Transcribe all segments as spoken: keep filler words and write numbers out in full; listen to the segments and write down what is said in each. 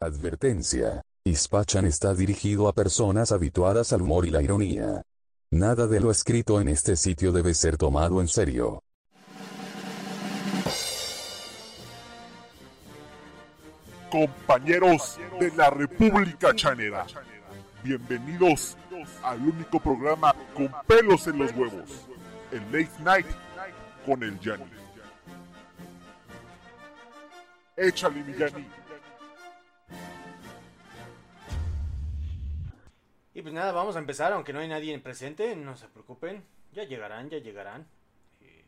Advertencia. Ispachan está dirigido a personas habituadas al humor y la ironía. Nada de lo escrito en este sitio debe ser tomado en serio. Compañeros de la República Chanera, bienvenidos al único programa con pelos en los huevos, el Late Night con el Yanni. Échale, mi Yanni. Y pues nada, vamos a empezar, aunque no hay nadie presente, no se preocupen, ya llegarán, ya llegarán. Eh,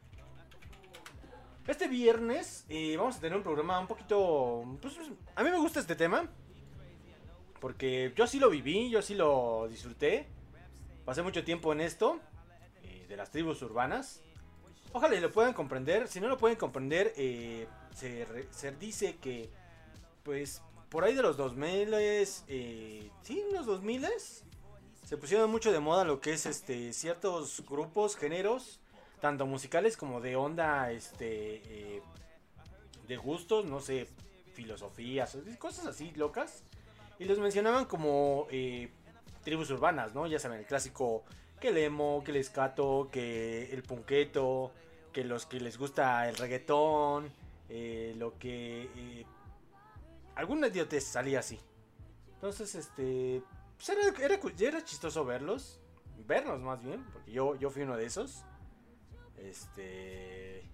Este viernes eh, vamos a tener un programa un poquito... Pues, a mí me gusta este tema, porque yo sí lo viví, yo sí lo disfruté. Pasé mucho tiempo en esto, eh, de las tribus urbanas. Ojalá y lo puedan comprender, si no lo pueden comprender, eh, se, re- se dice que, pues... Por ahí de los dos mil, eh, sí, los dos mil se pusieron mucho de moda lo que es este ciertos grupos, géneros, tanto musicales como de onda, este, eh, de gustos, no sé, filosofías, cosas así locas. Y los mencionaban como eh, tribus urbanas, ¿no? Ya saben, el clásico, que el emo, que el escato, que el punqueto, que los que les gusta el reggaetón, eh, lo que... Eh, alguna idiotez salía así. Entonces, este. Pues era, era, era chistoso verlos. Vernos más bien. Porque yo, yo fui uno de esos. Este.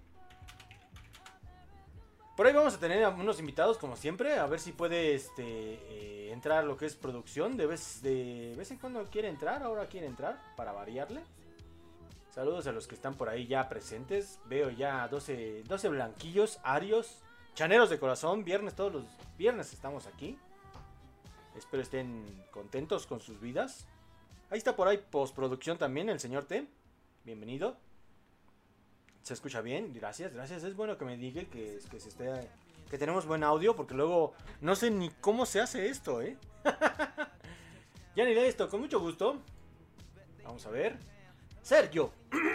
Por ahí vamos a tener a unos invitados, como siempre. A ver si puede este, eh, entrar lo que es producción. De vez, de vez en cuando quiere entrar. Ahora quiere entrar. Para variarle. Saludos a los que están por ahí ya presentes. Veo ya doce, doce blanquillos, arios, chaneros de corazón. Viernes, todos los viernes estamos aquí. Espero estén contentos con sus vidas. Ahí está por ahí postproducción también el señor T. Bienvenido. ¿Se escucha bien? Gracias, gracias. Es bueno que me diga que, que, se esté, que tenemos buen audio, porque luego no sé ni cómo se hace esto, ¿eh? Ya ni de esto, con mucho gusto. Vamos a ver. Sergio.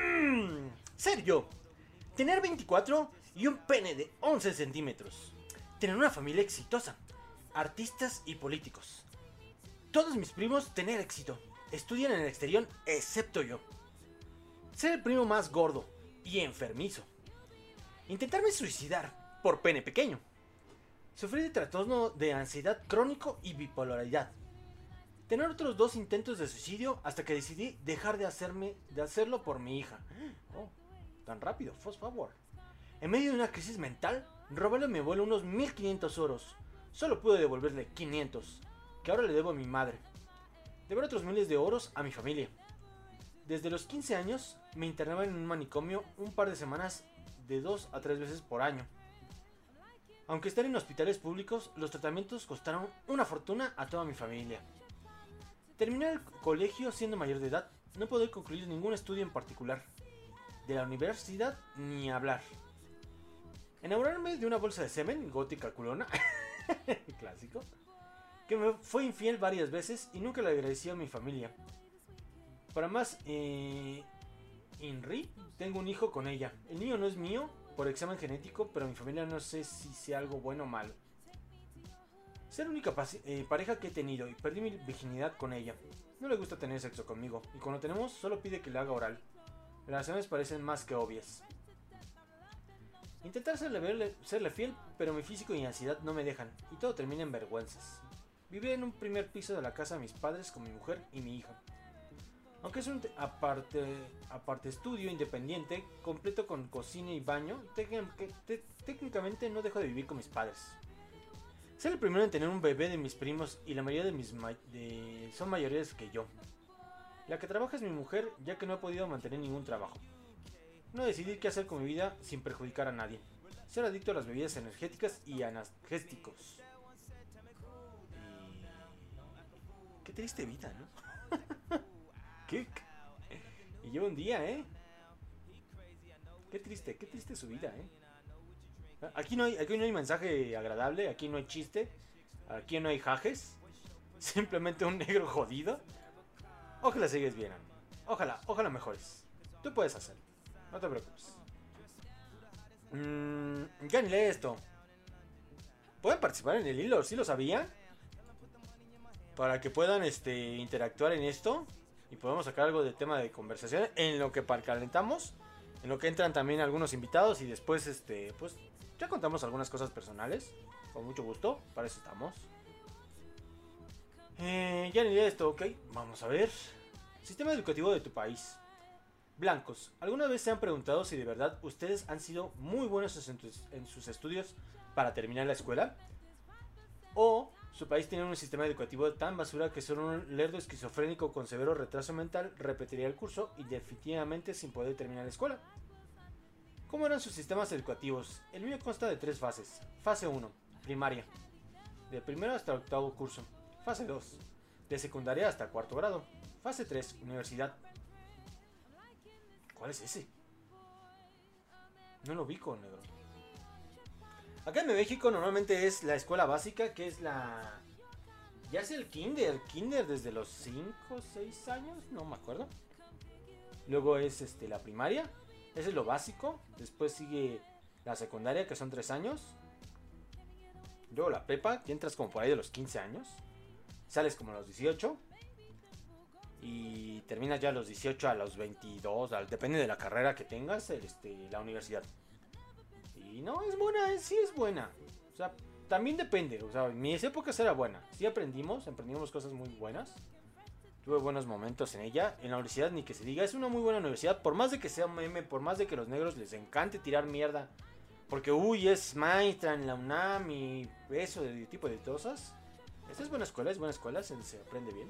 Sergio. Tener veinticuatro y un pene de once centímetros. Tener una familia exitosa. Artistas y políticos. Todos mis primos tener éxito. Estudian en el exterior, excepto yo. Ser el primo más gordo y enfermizo. Intentarme suicidar por pene pequeño. Sufrir de trastorno de ansiedad crónico y bipolaridad. Tener otros dos intentos de suicidio hasta que decidí dejar de, hacerme, de hacerlo por mi hija. Oh, tan rápido, fast forward. En medio de una crisis mental, robarle a mi abuelo unos mil quinientos oros. Solo pude devolverle quinientos, que ahora le debo a mi madre. Deber otros miles de oros a mi familia. Desde los quince años me internaba en un manicomio un par de semanas de dos a tres veces por año. Aunque estar en hospitales públicos, los tratamientos costaron una fortuna a toda mi familia. Terminé el colegio siendo mayor de edad, no pude concluir ningún estudio en particular. De la universidad ni hablar. Enamorarme de una bolsa de semen, gótica culona, clásico, que me fue infiel varias veces y nunca le agradecí a mi familia. Para más, eh, Inri, tengo un hijo con ella. El niño no es mío por examen genético, pero mi familia no sé si sea algo bueno o malo. Ser la única eh, pareja que he tenido y perdí mi virginidad con ella. No le gusta tener sexo conmigo y cuando tenemos solo pide que le haga oral. Las razones parecen más que obvias. Intentar serle, verle, serle fiel, pero mi físico y ansiedad no me dejan y todo termina en vergüenzas. Viví en un primer piso de la casa de mis padres con mi mujer y mi hija. Aunque es un aparte, aparte estudio independiente, completo con cocina y baño, técnicamente no dejo de vivir con mis padres. Ser el primero en tener un bebé de mis primos y la mayoría de mis ma de, son mayores que yo. La que trabaja es mi mujer, ya que no he podido mantener ningún trabajo. No decidir qué hacer con mi vida sin perjudicar a nadie. Ser adicto a las bebidas energéticas y analgésicos. Y... qué triste vida, ¿no? ¿Qué? Y lleva un día, ¿eh? Qué triste, qué triste su vida, ¿eh? Aquí no hay, aquí no hay mensaje agradable, aquí no hay chiste, aquí no hay jajes. Simplemente un negro jodido. Ojalá sigues bien, amigo. Ojalá, ojalá mejores. Tú puedes hacerlo, no te preocupes. Mmm, ya ni lee esto. pueden participar en el hilo, ¿sí lo sabían? Para que puedan este, interactuar en esto y podemos sacar algo de tema de conversación en lo que calentamos, en lo que entran también algunos invitados y después este, pues ya contamos algunas cosas personales, con mucho gusto, para eso estamos. Eh, ya ni idea de esto, ok, vamos a ver. Sistema educativo de tu país. Blancos, ¿alguna vez se han preguntado si de verdad ustedes han sido muy buenos en, tus, en sus estudios para terminar la escuela? ¿O su país tiene un sistema educativo tan basura que solo un lerdo esquizofrénico con severo retraso mental repetiría el curso y definitivamente sin poder terminar la escuela? ¿Cómo eran sus sistemas educativos? El mío consta de tres fases. Fase uno, primaria, de primero hasta octavo curso. Fase dos, de secundaria hasta cuarto grado. Fase tres, universidad. ¿Cuál es ese? No lo ubico, negro. Acá en México normalmente es la escuela básica, que es la... Ya es el kinder, kinder desde los cinco o seis años, no me acuerdo. Luego es este, la primaria, ese es lo básico. Después sigue la secundaria, que son tres años. Luego la prepa, que entras como por ahí de los quince años. Sales como a los dieciocho. Y terminas ya a los dieciocho a los veintidós, al, depende de la carrera que tengas, este, la universidad. Y no, es buena, es, sí es buena. O sea, también depende. O sea, en mis épocas era buena. Sí aprendimos, aprendimos cosas muy buenas. Tuve buenos momentos en ella. En la universidad ni que se diga, es una muy buena universidad. Por más de que sea un meme, por más de que a los negros les encante tirar mierda. Porque, uy, es maestra en la UNAM y eso de tipo de cosas. Esta es buena escuela, es buena escuela, se, se aprende bien.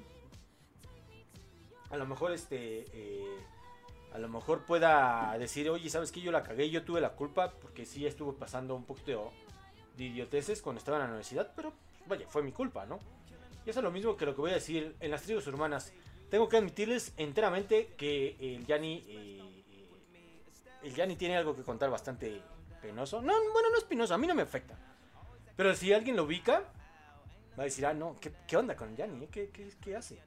A lo mejor este eh, a lo mejor pueda decir, oye, ¿sabes qué? Yo la cagué, yo tuve la culpa, porque sí estuve pasando un poquito de idioteces cuando estaba en la universidad, pero vaya, fue mi culpa, ¿no? Y eso es lo mismo que lo que voy a decir en las tribus urbanas. Tengo que admitirles enteramente que el Yanni eh, el Yanni tiene algo que contar bastante penoso. No, bueno, no es penoso, a mí no me afecta. Pero si alguien lo ubica, va a decir, ah, no, ¿qué, qué onda con el Yanni? ¿Eh? ¿Qué, qué, qué hace?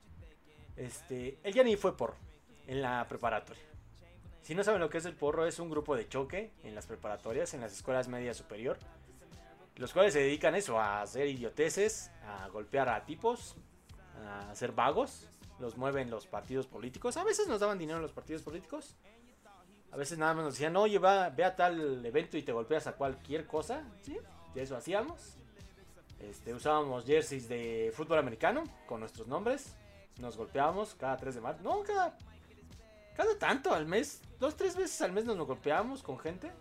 Este, el Yanni fue porro en la preparatoria. Si no saben lo que es el porro, es un grupo de choque en las preparatorias, en las escuelas media superior, los cuales se dedican eso, a hacer idioteces, a golpear a tipos, a hacer vagos. Los mueven los partidos políticos. A veces nos daban dinero los partidos políticos, a veces nada más nos decían, oye, va, ve a tal evento y te golpeas a cualquier cosa. ¿Sí? Y eso hacíamos. Este, usábamos jerseys de fútbol americano con nuestros nombres. Nos golpeábamos cada tres de marzo. No, cada, cada tanto al mes. Dos, tres veces al mes nos, nos golpeábamos con gente.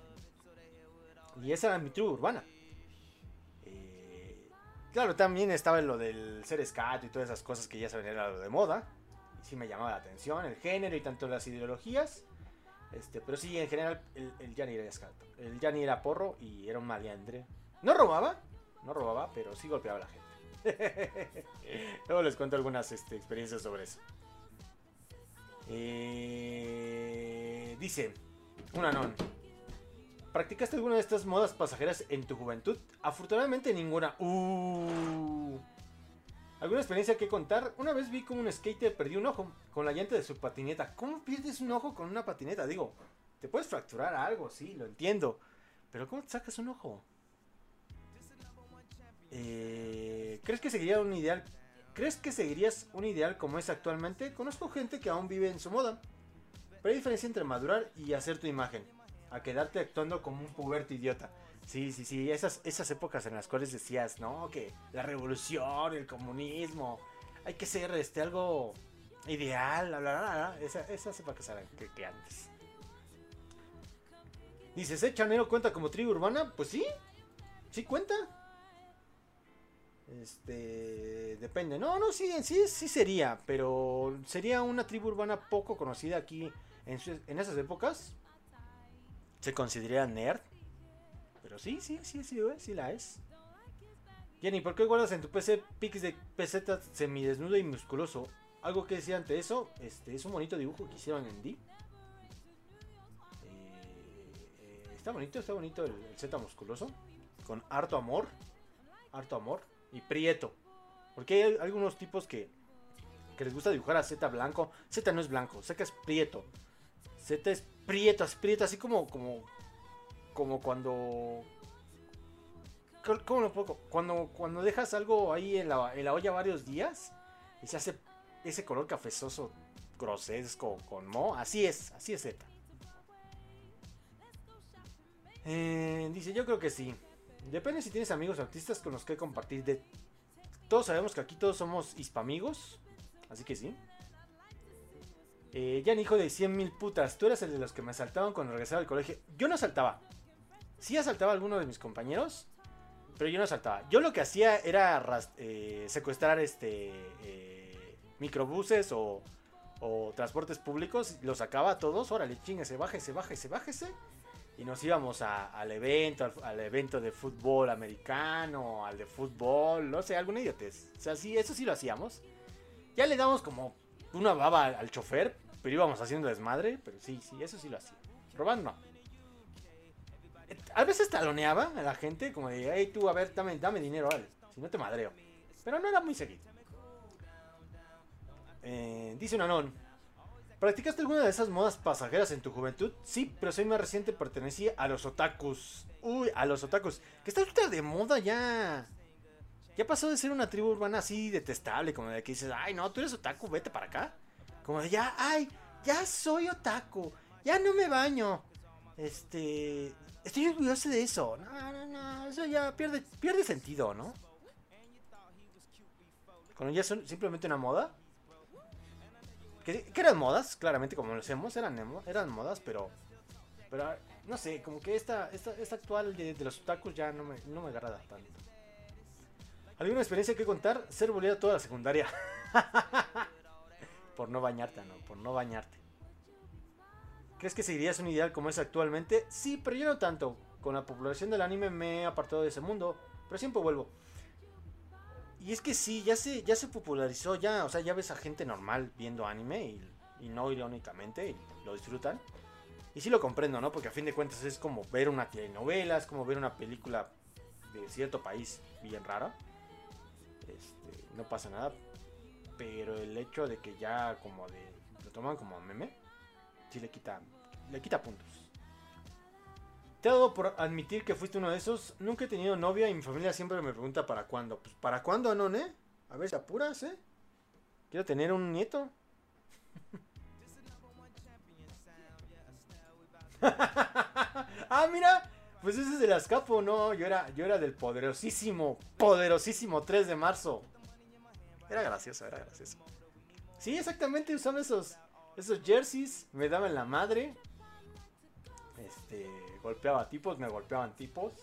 Y esa era mi tribu urbana. Eh, claro, también estaba lo del ser escato y todas esas cosas que ya saben era lo de moda. Y sí me llamaba la atención el género y tanto las ideologías. Este, pero sí, en general, el, el Yanni era escato. El Yanni era porro y era un maleandre. No robaba, no robaba, pero sí golpeaba a la gente. Luego les cuento algunas este, experiencias sobre eso. Eh, dice un anón: ¿practicaste alguna de estas modas pasajeras en tu juventud? Afortunadamente ninguna. Uh. ¿Alguna experiencia que contar? Una vez vi como un skater perdió un ojo con la llanta de su patineta. ¿Cómo pierdes un ojo con una patineta? Digo, te puedes fracturar algo, sí, lo entiendo, pero ¿cómo te sacas un ojo? Eh, ¿Crees que seguiría un ideal? ¿Crees que seguirías un ideal como es actualmente? Conozco gente que aún vive en su moda, pero hay diferencia entre madurar y hacer tu imagen a quedarte actuando como un puberto idiota. Sí, sí, sí, esas, esas épocas en las cuales decías, no, que la revolución, el comunismo, hay que ser este algo ideal, bla, bla, bla, bla. Esa, esas épocas eran que, que antes. Dices, ¿eh, Chanero cuenta como tribu urbana? Pues sí, sí cuenta. Este, depende. No, no, sí, en sí, sí sería, pero sería una tribu urbana poco conocida aquí en, su, en esas épocas. Se consideraría nerd, pero sí, sí, sí, sí, sí, sí la es. Jenny, ¿por qué guardas en tu P C pics de peseta semidesnudo y musculoso? Algo que decía ante eso, este, es un bonito dibujo que hicieron en D. Eh, eh, está bonito, está bonito el, el Z musculoso, con harto amor, harto amor. Y prieto. Porque hay algunos tipos que, que les gusta dibujar a Z blanco. Z no es blanco, Z es prieto. Z es prieto, es prieto, así como, como, como cuando ¿cómo lo puedo? Cuando, cuando dejas algo ahí en la, en la olla varios días y se hace ese color cafezoso grosesco con moho, así es, así es Z. Eh, dice, yo creo que sí. Depende si tienes amigos artistas con los que compartir. De... Todos sabemos que aquí todos somos hispamigos, así que sí. Eh, Jan, hijo de cien mil putas, tú eras el de los que me asaltaban cuando regresaba al colegio. Yo no asaltaba. Sí asaltaba a alguno de mis compañeros, pero yo no asaltaba. Yo lo que hacía era eh, secuestrar este eh, microbuses o, o transportes públicos. Los sacaba a todos. Órale, chíngase, bájese, bájese, bájese. Y nos íbamos a, al evento, al, al evento de fútbol americano, al de fútbol, no sé, alguna idiotez. O sea, sí, eso sí lo hacíamos. Ya le damos como una baba al, al chofer, pero íbamos haciendo desmadre. Pero sí, sí, eso sí lo hacía. Robando no. A veces taloneaba a la gente, como de, hey tú, a ver, dame, dame dinero, vale. Si no te madreo. Pero no era muy seguido. Eh, dice un anón. ¿Practicaste alguna de esas modas pasajeras en tu juventud? Sí, pero soy más reciente, pertenecía a los otakus. Uy, a los otakus. Que está ultra de moda ya. Ya pasó de ser una tribu urbana así detestable, como de que dices, ay no, tú eres otaku, vete para acá. Como de ya, ay, ya soy otaku, ya no me baño. Este, estoy orgulloso de eso. No, no, no, eso ya pierde, pierde sentido, ¿no? Cuando ya son simplemente una moda. Que, que eran modas, claramente, como lo hacemos, eran, eran modas, pero, pero no sé, como que esta, esta, esta actual de, de los otakus ya no me, no me agrada tanto. ¿Alguna experiencia que contar? Ser boleado toda la secundaria. Por no bañarte, no, por no bañarte. ¿Crees que seguirías un ideal como es actualmente? Sí, pero yo no tanto. Con la popularización del anime me he apartado de ese mundo, pero siempre vuelvo. Y es que sí, ya se, ya se popularizó, ya, o sea, ya ves a gente normal viendo anime y, y no irónicamente, y lo disfrutan. Y sí lo comprendo, ¿no? Porque a fin de cuentas es como ver una telenovela, es como ver una película de cierto país bien rara. Este, no pasa nada. Pero el hecho de que ya como de lo toman como meme, sí le quita, le quita puntos. Te ha dado por admitir que fuiste uno de esos. Nunca he tenido novia y mi familia siempre me pregunta para cuándo. Pues para cuándo, ¿no, eh? A ver si apuras, ¿eh? Quiero tener un nieto. Ah, mira. Pues ese es del Azcapo, no. Yo era, yo era del poderosísimo, poderosísimo tres de marzo. Era gracioso, era gracioso. Sí, exactamente, usaba esos, esos jerseys. Me daban la madre. Este, golpeaba tipos, me golpeaban tipos.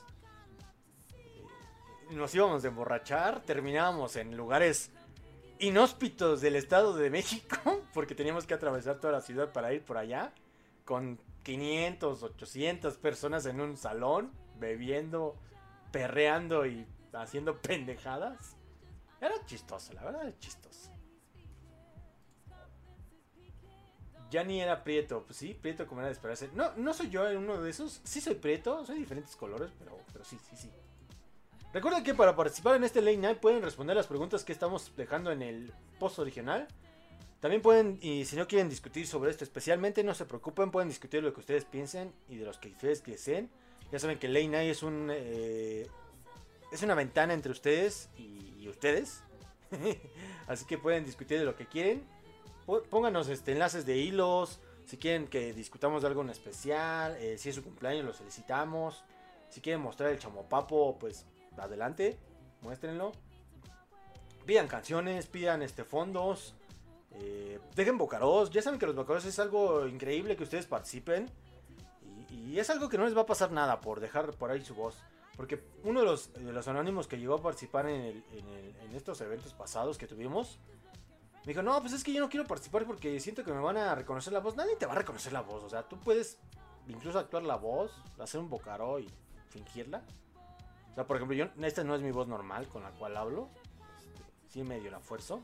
Eh, nos íbamos a emborrachar. Terminábamos en lugares inhóspitos del Estado de México. Porque teníamos que atravesar toda la ciudad para ir por allá. Con quinientas, ochocientas personas en un salón. Bebiendo, perreando y haciendo pendejadas. Era chistoso, la verdad era chistoso. Ya ni era prieto, pues sí, prieto como era de esperarse. No, no soy yo uno de esos. Sí soy prieto, soy de diferentes colores, pero, pero sí, sí, sí. Recuerden que para participar en este Late Night pueden responder las preguntas que estamos dejando en el post original. También pueden, y si no quieren discutir sobre esto especialmente, no se preocupen, pueden discutir lo que ustedes piensen y de los que ustedes deseen. Ya saben que Late Night es un eh, es una ventana entre ustedes y, y ustedes. Así que pueden discutir de lo que quieren. Pónganos este, enlaces de hilos. Si quieren que discutamos de algo en especial. Eh, si es su cumpleaños, lo solicitamos. Si quieren mostrar el chamopapo, pues adelante. Muéstrenlo. Pidan canciones, pidan este, fondos. Eh, dejen bocaros. Ya saben que los bocaros es algo increíble que ustedes participen. Y, y es algo que no les va a pasar nada por dejar por ahí su voz. Porque uno de los, de los anónimos que llegó a participar en, el, en, el, en estos eventos pasados que tuvimos, me dijo, no, pues es que yo no quiero participar porque siento que me van a reconocer la voz. Nadie te va a reconocer la voz. O sea, tú puedes incluso actuar la voz, hacer un bocaró y fingirla. O sea, por ejemplo, yo, esta no es mi voz normal con la cual hablo. Este, sí medio la fuerzo.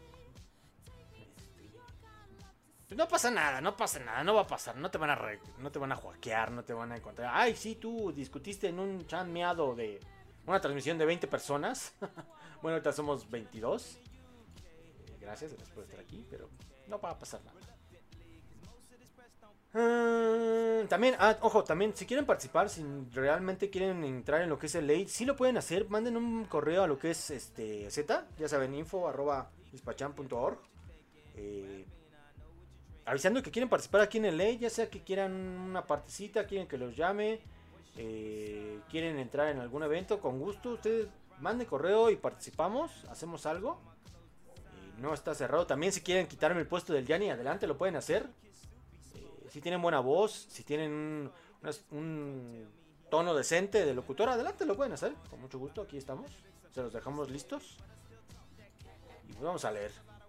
Este, pues no pasa nada, no pasa nada, no va a pasar. No te van a re, no te van a hackear, no te van a encontrar. Ay, sí, tú discutiste en un chat meado de una transmisión de veinte personas. Bueno, ahorita somos veintidós. Gracias, gracias por estar aquí, pero no va a pasar nada. Uh, también, ah, ojo, también, si quieren participar, si realmente quieren entrar en lo que es el late, sí lo pueden hacer. Manden un correo a lo que es este Z, ya saben, info arroba ispachan punto org. Eh, avisando que quieren participar aquí en el late, ya sea que quieran una partecita, quieren que los llame, eh, quieren entrar en algún evento, con gusto, ustedes manden correo y participamos, hacemos algo. Eh, no está cerrado. También, si quieren quitarme el puesto del Yanni, adelante, lo pueden hacer. Si tienen buena voz, si tienen un, un tono decente de locutor, adelante, lo pueden hacer. Con mucho gusto, aquí estamos. Se los dejamos listos. Y pues vamos a leer.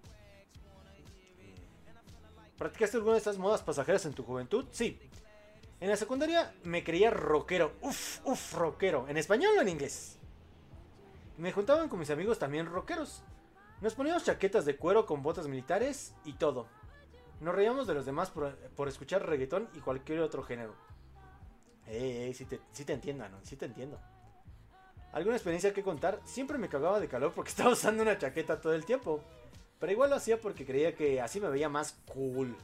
¿Practicaste alguna de estas modas pasajeras en tu juventud? Sí. En la secundaria me creía rockero. Uf, uf, rockero. ¿En español o en inglés? Me juntaban con mis amigos también rockeros. Nos poníamos chaquetas de cuero con botas militares y todo. Nos reíamos de los demás por, por escuchar reggaetón y cualquier otro género. Eh, eh, sí te, sí te entiendo, ¿no? Sí te entiendo. ¿Alguna experiencia que contar? Siempre me cagaba de calor porque estaba usando una chaqueta todo el tiempo. Pero igual lo hacía porque creía que así me veía más cool.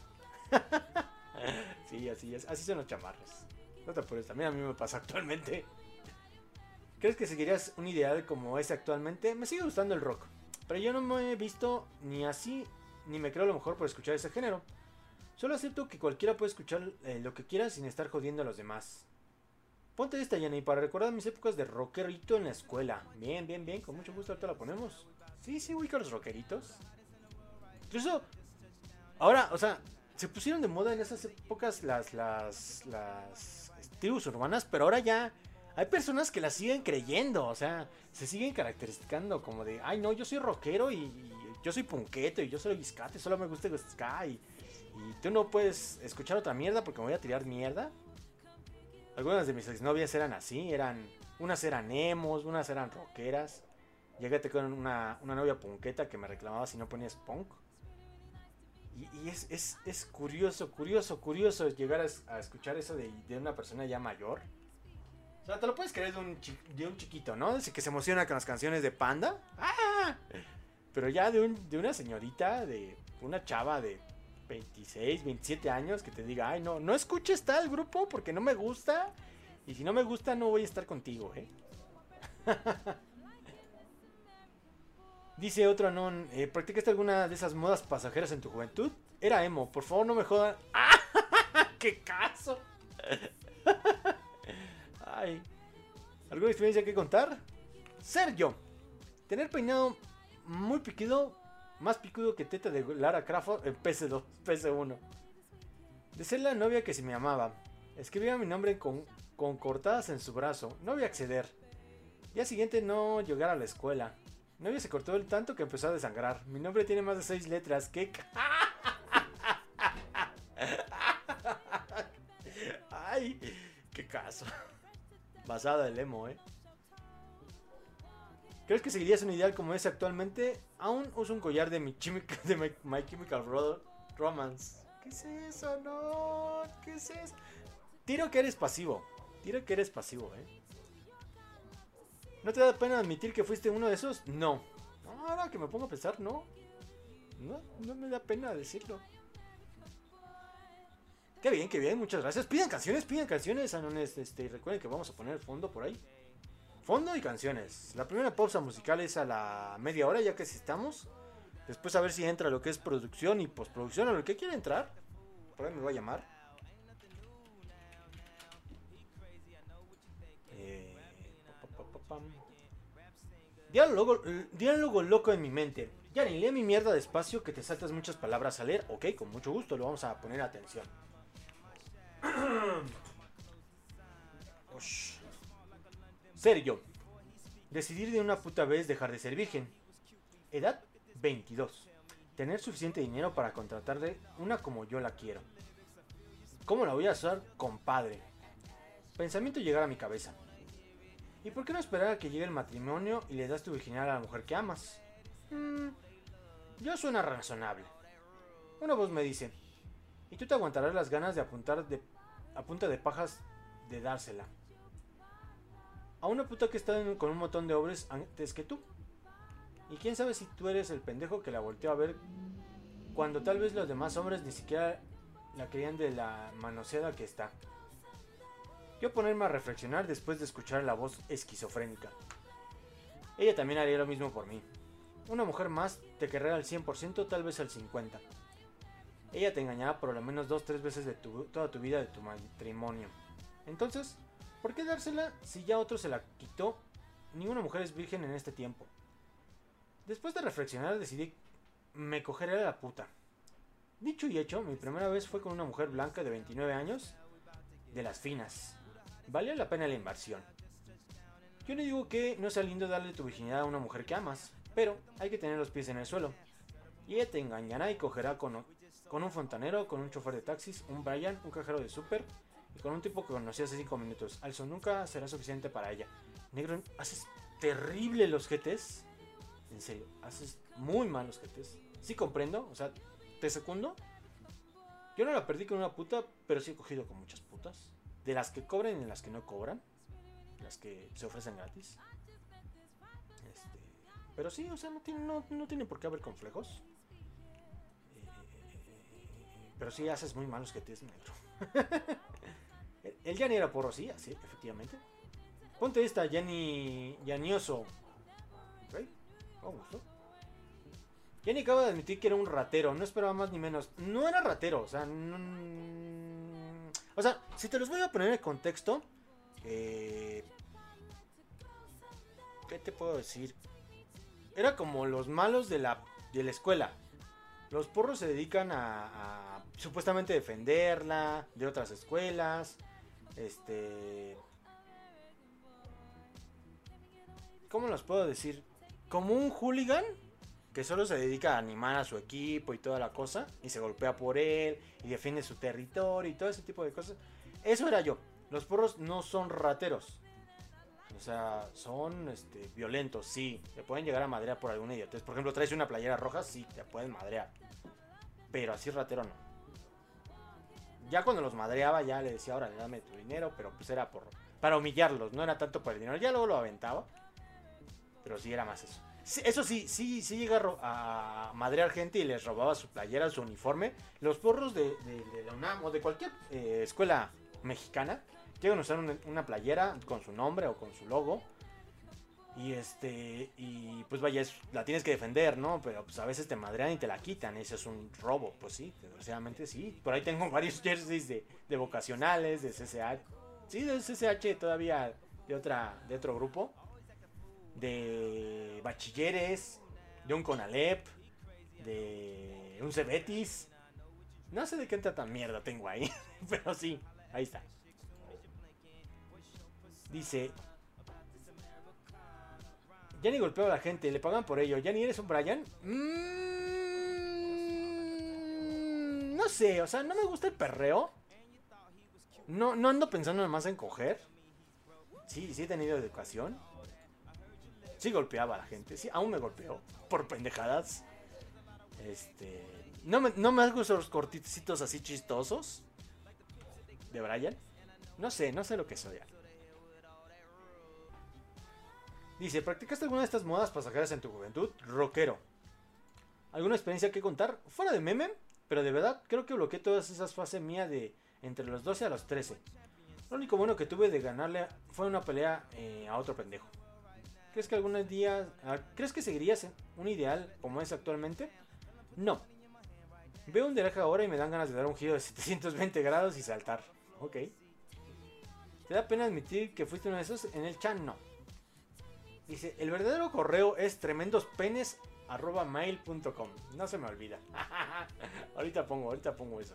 Sí, así es. Así son los chamarros. No te apures, también a mí me pasa actualmente. ¿Crees que seguirías un ideal como ese actualmente? Me sigue gustando el rock. Pero yo no me he visto ni así, ni me creo lo mejor por escuchar ese género. Solo acepto que cualquiera puede escuchar eh, lo que quiera sin estar jodiendo a los demás. Ponte esta, Yanni, para recordar mis épocas de rockerito en la escuela. Bien, bien, bien, con mucho gusto ahorita la ponemos. Sí, sí, ubica los rockeritos. Incluso, ahora, o sea, se pusieron de moda en esas épocas las, las, las tribus urbanas, pero ahora ya hay personas que las siguen creyendo, o sea, se siguen caracterizando como de, ay no, yo soy rockero y, y yo soy punqueto y yo soy biscate, solo me gusta el ska y, y tú no puedes escuchar otra mierda porque me voy a tirar mierda. Algunas de mis exnovias eran así, eran, unas eran emos, unas eran rockeras. Llegué con una, una novia punqueta que me reclamaba si no ponías punk. Y, y es, es, es curioso, curioso, curioso llegar a, a escuchar eso de, de una persona ya mayor. O sea, te lo puedes creer de un, chi, de un chiquito, ¿no? Desde que se emociona con las canciones de Panda. ¡Ah! Pero ya de, un, de una señorita, de una chava de veintiséis, veintisiete años que te diga, ay, no, no escuches tal grupo porque no me gusta. Y si no me gusta, no voy a estar contigo, ¿eh? Dice otro anon, eh, ¿practicaste alguna de esas modas pasajeras en tu juventud? Era emo, por favor no me jodan. ¡Ah! ¡Qué caso! Ay. ¿Alguna experiencia que contar? Sergio. Tener peinado muy picudo, más picudo que teta de Lara Croft en P S dos, P S uno. De ser la novia que se me amaba. Escribía mi nombre con, con cortadas en su brazo. No voy a acceder. Día siguiente no llegar a la escuela. Mi novia se cortó el tanto que empezó a desangrar. Mi nombre tiene más de seis letras. ¿Qué? Ay, qué caso. Basada del emo, ¿eh? ¿Crees que seguirías un ideal como ese actualmente? Aún uso un collar de mi, chimica, de my, my Chemical Romance. ¿Qué es eso? No. ¿Qué es eso? Tiro que eres pasivo. Tiro que eres pasivo, ¿eh? ¿No te da pena admitir que fuiste uno de esos? No. No, ahora que me pongo a pensar, no. No, no me da pena decirlo. Qué bien, qué bien, muchas gracias. Pidan canciones, pidan canciones, anones. Este, recuerden que vamos a poner fondo por ahí. Fondo y canciones. La primera pausa musical es a la media hora, ya que si estamos. Después a ver si entra lo que es producción y postproducción o lo que quiera entrar. Por ahí me va a llamar. Eh, pa, pa, pa, pa, diálogo, diálogo loco en mi mente. Yanni, lee mi mierda despacio que te saltas muchas palabras a leer. Ok, con mucho gusto, lo vamos a poner atención. Sergio. Decidir de una puta vez dejar de ser virgen. Edad veintidós. Tener suficiente dinero para contratarle una como yo la quiero. ¿Cómo la voy a usar, compadre? Pensamiento llegar a mi cabeza. ¿Y por qué no esperar a que llegue el matrimonio y le das tu virginidad a la mujer que amas? Hmm, yo suena razonable. Una voz me dice, y tú te aguantarás las ganas de apuntar de, a punta de pajas de dársela a una puta que está en, con un montón de hombres antes que tú. Y quién sabe si tú eres el pendejo que la volteó a ver cuando tal vez los demás hombres ni siquiera la creían de la manoseada que está. Yo ponerme a reflexionar después de escuchar la voz esquizofrénica. Ella también haría lo mismo por mí. Una mujer más te querrá al cien por ciento, tal vez al cincuenta por ciento. Ella te engañará por lo menos dos, tres veces de tu, toda tu vida de tu matrimonio. Entonces, ¿por qué dársela si ya otro se la quitó? Ninguna mujer es virgen en este tiempo. Después de reflexionar decidí me cogeré a la puta. Dicho y hecho, mi primera vez fue con una mujer blanca de veintinueve años, de las finas. Valió la pena la inversión. Yo no digo que no sea lindo darle tu virginidad a una mujer que amas, pero hay que tener los pies en el suelo. Y ella te engañará y cogerá con, con un fontanero, con un chofer de taxis, un Brian, un cajero de súper y con un tipo que conocí hace cinco minutos. Also nunca será suficiente para ella. Negro, haces terrible los jetes. En serio, haces muy mal los jetes. Sí comprendo, o sea, te secundo. Yo no la perdí con una puta, pero sí he cogido con muchas putas. De las que cobran y de las que no cobran. Las que se ofrecen gratis. Este, pero sí, o sea, no tiene, no, no tiene por qué haber complejos. Eh, pero sí haces muy malos jetes, negro. el, el Yanni era porro, sí, así, efectivamente. Ponte esta, Yanni Yanioso. Ok, con gusto. Yanni acaba de admitir que era un ratero, no esperaba más ni menos. No era ratero, o sea, no, o sea, si te los voy a poner en contexto, eh, ¿qué te puedo decir? Era como los malos de la, de la escuela. Los porros se dedican a, a supuestamente defenderla de otras escuelas. Este, ¿cómo los puedo decir? Como un hooligan que solo se dedica a animar a su equipo y toda la cosa, y se golpea por él, y defiende su territorio y todo ese tipo de cosas. Eso era yo. Los porros no son rateros. O sea, son este, violentos, sí. Te pueden llegar a madrear por alguna idiotez. Por ejemplo, traes una playera roja, sí, te pueden madrear. Pero así ratero no. Ya cuando los madreaba, ya le decía, ahora dame tu dinero, pero pues era por para humillarlos, no era tanto por el dinero. Ya luego lo aventaba. Pero sí era más eso. Sí, eso sí, sí, sí llega a, a madrear gente y les robaba su playera, su uniforme. Los porros de, de, de la UNAM o de cualquier eh, escuela mexicana llegan a usar una, una playera con su nombre o con su logo. Y este, y pues vaya, es, la tienes que defender, ¿no? Pero pues a veces te madrean y te la quitan. Ese es un robo, pues sí, desgraciadamente sí. Por ahí tengo varios jerseys de, de vocacionales, de C C H. Sí, de C C H todavía, de, otra, de otro grupo. De bachilleres, de un Conalep, de un Cebetis. No sé de qué tanta mierda tengo ahí, pero sí, ahí está. Dice: Yanni golpeó a la gente, le pagan por ello. ¿Yanni eres un Brian? Mm, no sé, o sea, no me gusta el perreo. No, no ando pensando más en coger. Sí, sí he tenido educación. Sí golpeaba a la gente, sí, aún me golpeó por pendejadas. Este, no me, no me gustan los corticitos así chistosos de Brian. No sé, no sé lo que soy. Dice: ¿practicaste alguna de estas modas pasajeras en tu juventud? Rockero. ¿Alguna experiencia que contar? Fuera de meme, pero de verdad creo que bloqueé todas esas fases mías de entre los doce a los trece. Lo único bueno que tuve de ganarle fue una pelea eh, a otro pendejo. ¿Crees que algún día... ¿Crees que seguirías un ideal como es actualmente? No. Veo un derecho ahora y me dan ganas de dar un giro de setecientos veinte grados y saltar. Ok. ¿Te da pena admitir que fuiste uno de esos? En el chat no. Dice: el verdadero correo es tremendospenes arroba mail punto com. No se me olvida. ahorita pongo, ahorita pongo eso.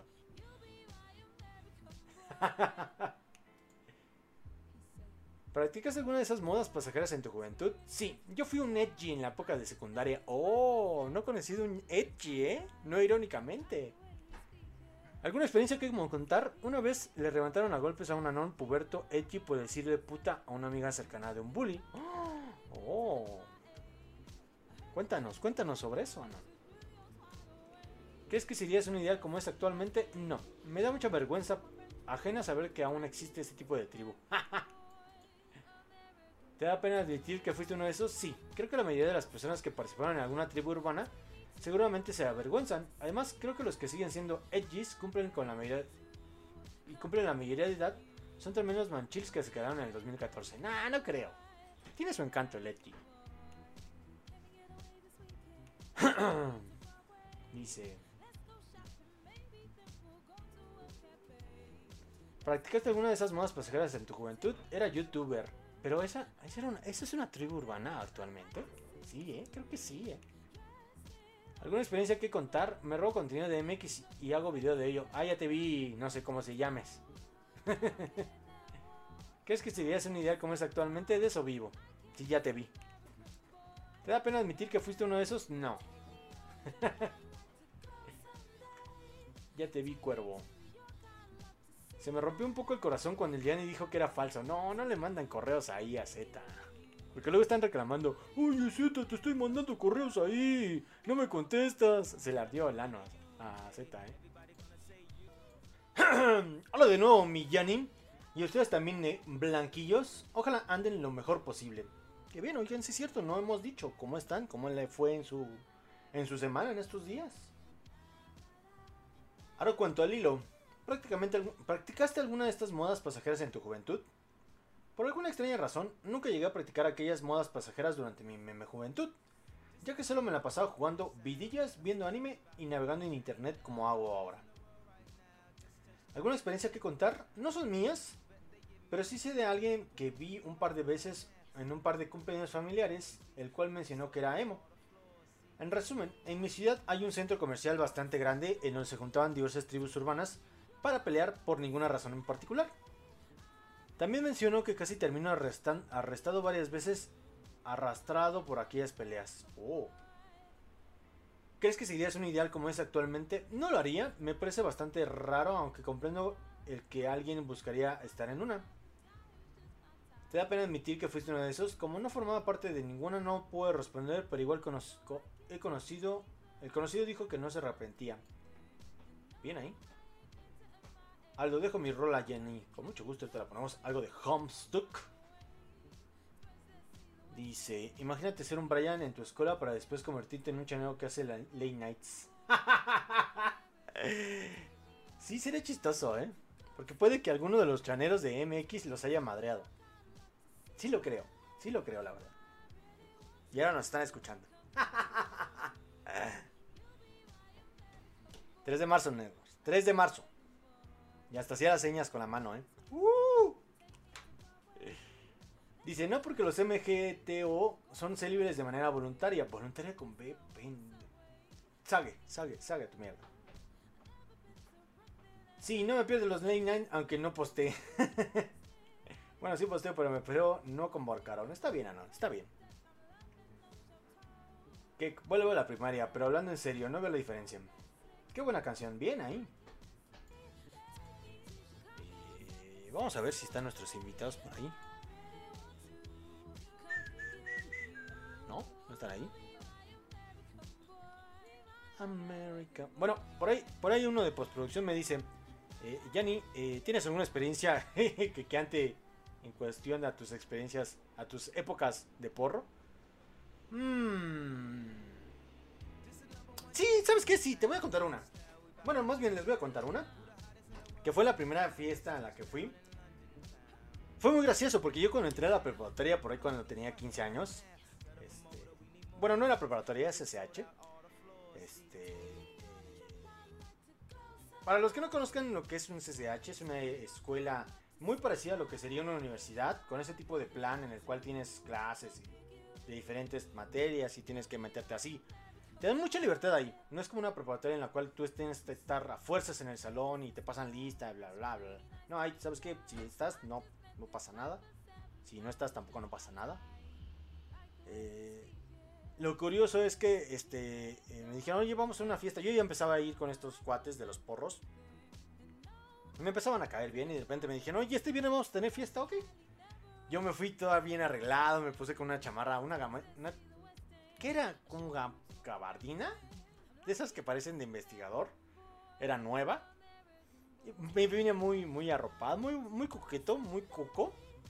¿Practicas alguna de esas modas pasajeras en tu juventud? Sí, yo fui un edgy en la época de secundaria. Oh, no he conocido un edgy, ¿eh? No irónicamente. ¿Alguna experiencia que contar? Una vez le levantaron a golpes a un anón puberto edgy por decirle puta a una amiga cercana de un bully. Oh. Cuéntanos, cuéntanos sobre eso, anón. ¿Crees que serías un ideal como es actualmente? No. Me da mucha vergüenza ajena saber que aún existe ese tipo de tribu. ¿Te da pena admitir que fuiste uno de esos? Sí, creo que la mayoría de las personas que participaron en alguna tribu urbana seguramente se avergüenzan. Además, creo que los que siguen siendo edgys cumplen con la mayoría y cumplen la mayoría de edad son tremendos manchils que se quedaron en el dos mil catorce. Nah, no creo. Tiene su encanto el edgy. Dice: ¿practicaste alguna de esas modas pasajeras en tu juventud? Era youtuber. Pero esa, esa, era una, esa es una tribu urbana actualmente. Sí, eh, creo que sí, eh. ¿Alguna experiencia que contar? Me robo contenido de M X y hago video de ello. Ah, ya te vi, no sé cómo se llames. ¿Crees que serías un ideal como es actualmente? De eso vivo. Sí, ya te vi. ¿Te da pena admitir que fuiste uno de esos? No. Ya te vi, cuervo. Se me rompió un poco el corazón cuando el Gianni dijo que era falso. No, no le mandan correos ahí a Z. Porque luego están reclamando: oye, Z, te estoy mandando correos ahí, no me contestas. Se le ardió el ano a Z, eh. Hola de nuevo, mi Gianni. Y ustedes también, eh, blanquillos. Ojalá anden lo mejor posible. Que bien, oigan, sí es cierto, no hemos dicho cómo están, cómo le fue en su, en su semana, en estos días. Ahora, cuanto al hilo, prácticamente, ¿practicaste alguna de estas modas pasajeras en tu juventud? Por alguna extraña razón, nunca llegué a practicar aquellas modas pasajeras durante mi meme juventud, ya que solo me la pasaba jugando vidillas, viendo anime y navegando en internet como hago ahora. ¿Alguna experiencia que contar? No son mías, pero sí sé de alguien que vi un par de veces en un par de cumpleaños familiares, el cual mencionó que era emo. En resumen, en mi ciudad hay un centro comercial bastante grande en donde se juntaban diversas tribus urbanas para pelear por ninguna razón en particular. También mencionó que casi terminó arrestan, arrestado varias veces, arrastrado por aquellas peleas. Oh. ¿Crees que seguirías un ideal como es actualmente? No lo haría, me parece bastante raro, aunque comprendo el que alguien buscaría estar en una. ¿Te da pena admitir que fuiste uno de esos? Como no formaba parte de ninguna, no puedo responder, pero igual conozco, he conocido, el conocido dijo que no se arrepentía. Bien ahí. Aldo, dejo mi rol a Jenny. Con mucho gusto te la ponemos. Algo de Homestuck. Dice: imagínate ser un Brian en tu escuela para después convertirte en un chanero que hace la late nights. Sí, sería chistoso, ¿eh? Porque puede que alguno de los chaneros de M X los haya madreado. Sí lo creo. Sí lo creo, la verdad. Y ahora nos están escuchando. tres de marzo, negros. tres de marzo. Y hasta hacía las señas con la mano, ¿eh? Uh. Dice: no porque los M G T O son célibes de manera voluntaria. Voluntaria con B. Pen... Sague, sague, sague tu mierda. Sí, no me pierdo los late night, aunque no posté. Bueno, sí posteo, pero me pero no convocaron. Está bien, Anon, está bien. Que vuelvo a la primaria, pero hablando en serio, no veo la diferencia. Qué buena canción, bien ahí. Eh, vamos a ver si están nuestros invitados por ahí. ¿No? ¿No están ahí? América. Bueno, por ahí, por ahí uno de postproducción me dice: eh, Gianni, eh, ¿tienes alguna experiencia que, que ante en cuestión a tus experiencias, a tus épocas de porro? Mmm. Sí, ¿sabes qué? Sí, te voy a contar una. Bueno, más bien les voy a contar una. Que fue la primera fiesta a la que fui. Fue muy gracioso porque yo cuando entré a la preparatoria, por ahí cuando tenía quince años. Este, bueno, no era preparatoria, es S H. Este, para los que no conozcan lo que es un C C H, es una escuela muy parecida a lo que sería una universidad, con ese tipo de plan en el cual tienes clases de diferentes materias y tienes que meterte así. Te dan mucha libertad ahí, no es como una preparatoria en la cual tú tienes que estar a fuerzas en el salón y te pasan lista, bla bla bla. No, ahí, ¿sabes qué? Si estás, no, no pasa nada. Si no estás, tampoco no pasa nada. Eh... Lo curioso es que este eh, me dijeron: oye, vamos a una fiesta. Yo ya empezaba a ir con estos cuates de los porros. Me empezaban a caer bien y de repente me dijeron: oye, este viernes vamos a tener fiesta, ¿ok? Yo me fui todo bien arreglado, me puse con una chamarra, una gama... Una, ¿qué era? ¿Como gabardina? De esas que parecen de investigador. Era nueva. Me vine muy, muy arropado, muy, muy coqueto, muy coco.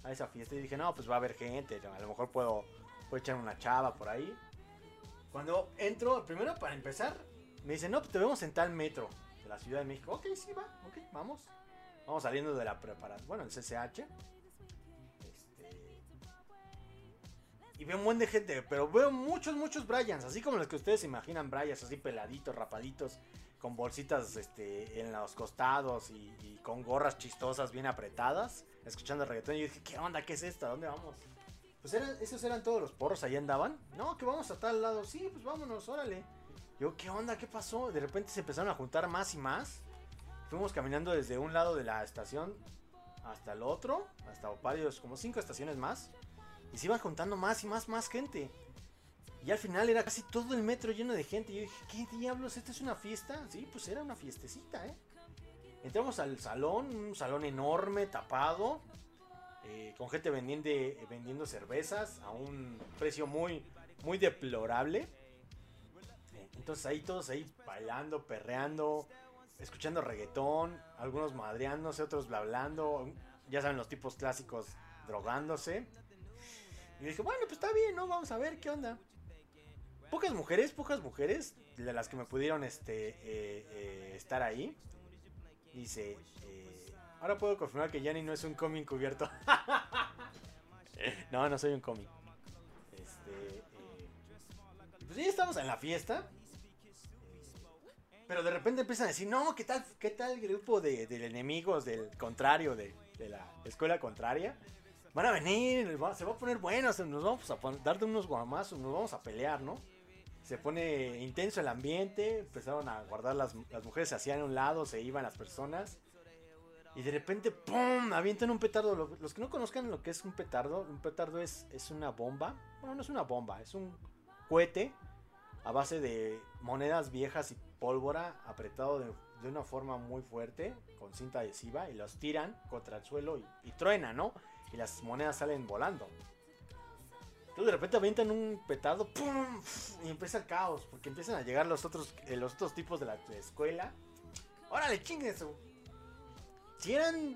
a esa fiesta y dije, no, pues va a haber gente, a lo mejor puedo, puedo echar una chava por ahí. Cuando entro, primero para empezar, me dicen, no, pues te vemos en tal metro de la Ciudad de México. Ok, sí, va, ok, vamos. Vamos saliendo de la preparación, bueno, el C C H. Este... Y veo un buen de gente, pero veo muchos, muchos Bryans, así como los que ustedes se imaginan, Bryans, así peladitos, rapaditos, con bolsitas este, en los costados y, y con gorras chistosas bien apretadas, escuchando reggaetón. Y yo dije, ¿qué onda? ¿Qué es esto? ¿A dónde vamos? Pues eran, esos eran todos los porros, ahí andaban. No, que vamos a tal lado. Sí, pues vámonos, órale. Yo, ¿qué onda? ¿Qué pasó? De repente se empezaron a juntar más y más. Fuimos caminando desde un lado de la estación hasta el otro, hasta varios, como cinco estaciones más. Y se iban juntando más y más, más gente. Y al final era casi todo el metro lleno de gente. Y yo dije, ¿qué diablos? ¿Esta es una fiesta? Sí, pues era una fiestecita, ¿eh? Entramos al salón, un salón enorme, tapado, eh, con gente vendiendo, vendiendo cervezas a un precio muy, muy deplorable. Entonces ahí todos ahí bailando, perreando, escuchando reggaetón, algunos madreándose, otros hablando, ya saben, los tipos clásicos drogándose. Y dije, bueno, pues está bien, ¿no? Vamos a ver qué onda. Pocas mujeres, pocas mujeres de las que me pudieron este, eh, eh, estar ahí. Dice, eh, ahora puedo confirmar que Yanni no es un cómic encubierto. No, no soy un cómic. Este, eh, pues ya estamos en la fiesta. Pero de repente empiezan a decir, no, ¿qué tal, qué tal el grupo de, de enemigos del contrario, de, de la escuela contraria? Van a venir, se va a poner bueno, nos vamos a poner, dar de unos guamazos, nos vamos a pelear, ¿no? Se pone intenso el ambiente, empezaron a guardar las, las mujeres, se hacían a un lado, se iban las personas. Y de repente, ¡pum!, avientan un petardo. Los que no conozcan lo que es un petardo, un petardo es, es una bomba. Bueno, no es una bomba, es un cohete a base de monedas viejas y pólvora apretado de, de una forma muy fuerte, con cinta adhesiva, y los tiran contra el suelo y, y truena, ¿no? Y las monedas salen volando. Entonces de repente avientan un petardo, ¡pum!, y empieza el caos, porque empiezan a llegar los otros, eh, los otros tipos de la de escuela. ¡Órale, chingue eso! Si eran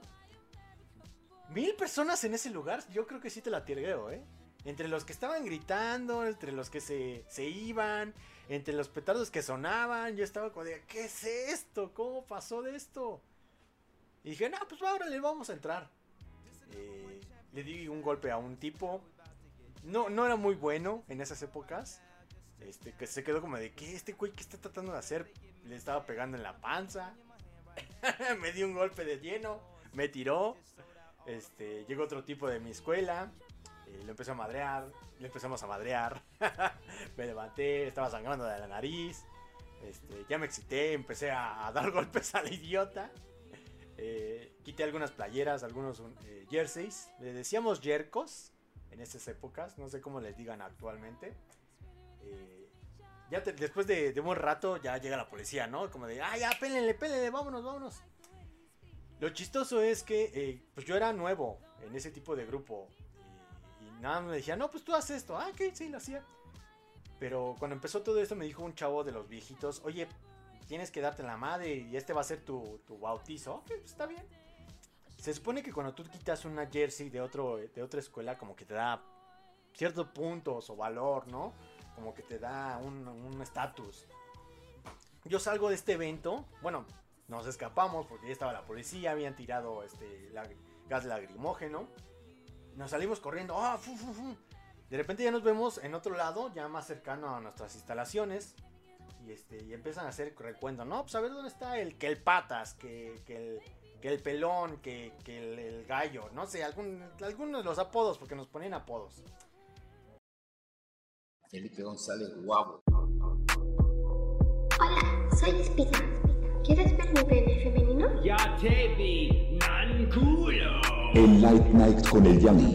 mil personas en ese lugar, yo creo que sí te la tiergueo, ¿eh? Entre los que estaban gritando, entre los que se, se iban, entre los petardos que sonaban, yo estaba como de, ¿qué es esto? ¿Cómo pasó de esto? Y dije, no, pues órale, vamos a entrar. Eh, le di un golpe a un tipo. No, no era muy bueno en esas épocas. Este, que se quedó como de, ¿qué? Este güey, ¿qué está tratando de hacer? Le estaba pegando en la panza. Me dio un golpe de lleno. Me tiró. Este, llegó otro tipo de mi escuela. Eh, lo empezó a madrear. Le empezamos a madrear. Me levanté, estaba sangrando de la nariz. Este, ya me excité, empecé a, a dar golpes al idiota. Eh, quité algunas playeras, algunos eh, jerseys. Le decíamos yercos en esas épocas. No sé cómo les digan actualmente. Eh, ya te, después de, de un buen rato ya llega la policía, ¿no? Como de, ah, ya, pélenle, pélenle, vámonos, vámonos. Lo chistoso es que eh, pues yo era nuevo en ese tipo de grupo. Y, y nada, me decía, no, pues tú haces esto. Ah, ok, sí, lo hacía. Pero cuando empezó todo esto me dijo un chavo de los viejitos, oye, tienes que darte la madre y este va a ser tu, tu bautizo. Ok, pues está bien. Se supone que cuando tú quitas una jersey de, otro, de otra escuela, como que te da ciertos puntos o valor, ¿no? Como que te da un estatus. Yo salgo de este evento, bueno, nos escapamos porque ya estaba la policía, habían tirado este la, gas lacrimógeno. Nos salimos corriendo, ¡ah! ¡Fu, fu, fu! De repente ya nos vemos en otro lado, ya más cercano a nuestras instalaciones. Y este y empiezan a hacer recuento. No, pues a ver dónde está el que el patas, que, que, el, que el pelón, que, que el, el gallo. No sé, algún, algunos de los apodos, porque nos ponían apodos. Felipe González, guapo. Hola, soy Espiga. ¿Quieres ver mi pene femenino? Ya te vi, man culo. El Night Night con el Yanni.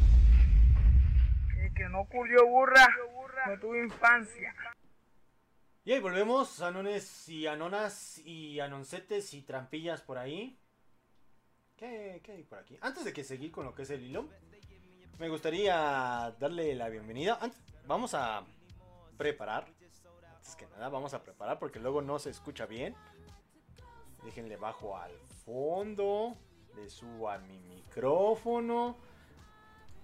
Que, que no culió burra, no tuve infancia. Y ahí volvemos, anones y anonas y anoncetes y trampillas por ahí. ¿Qué, qué hay por aquí? Antes de que seguir con lo que es el hilo, me gustaría darle la bienvenida. Antes, vamos a preparar. Antes que nada, vamos a preparar porque luego no se escucha bien. Déjenle bajo al fondo. Le subo a mi micrófono.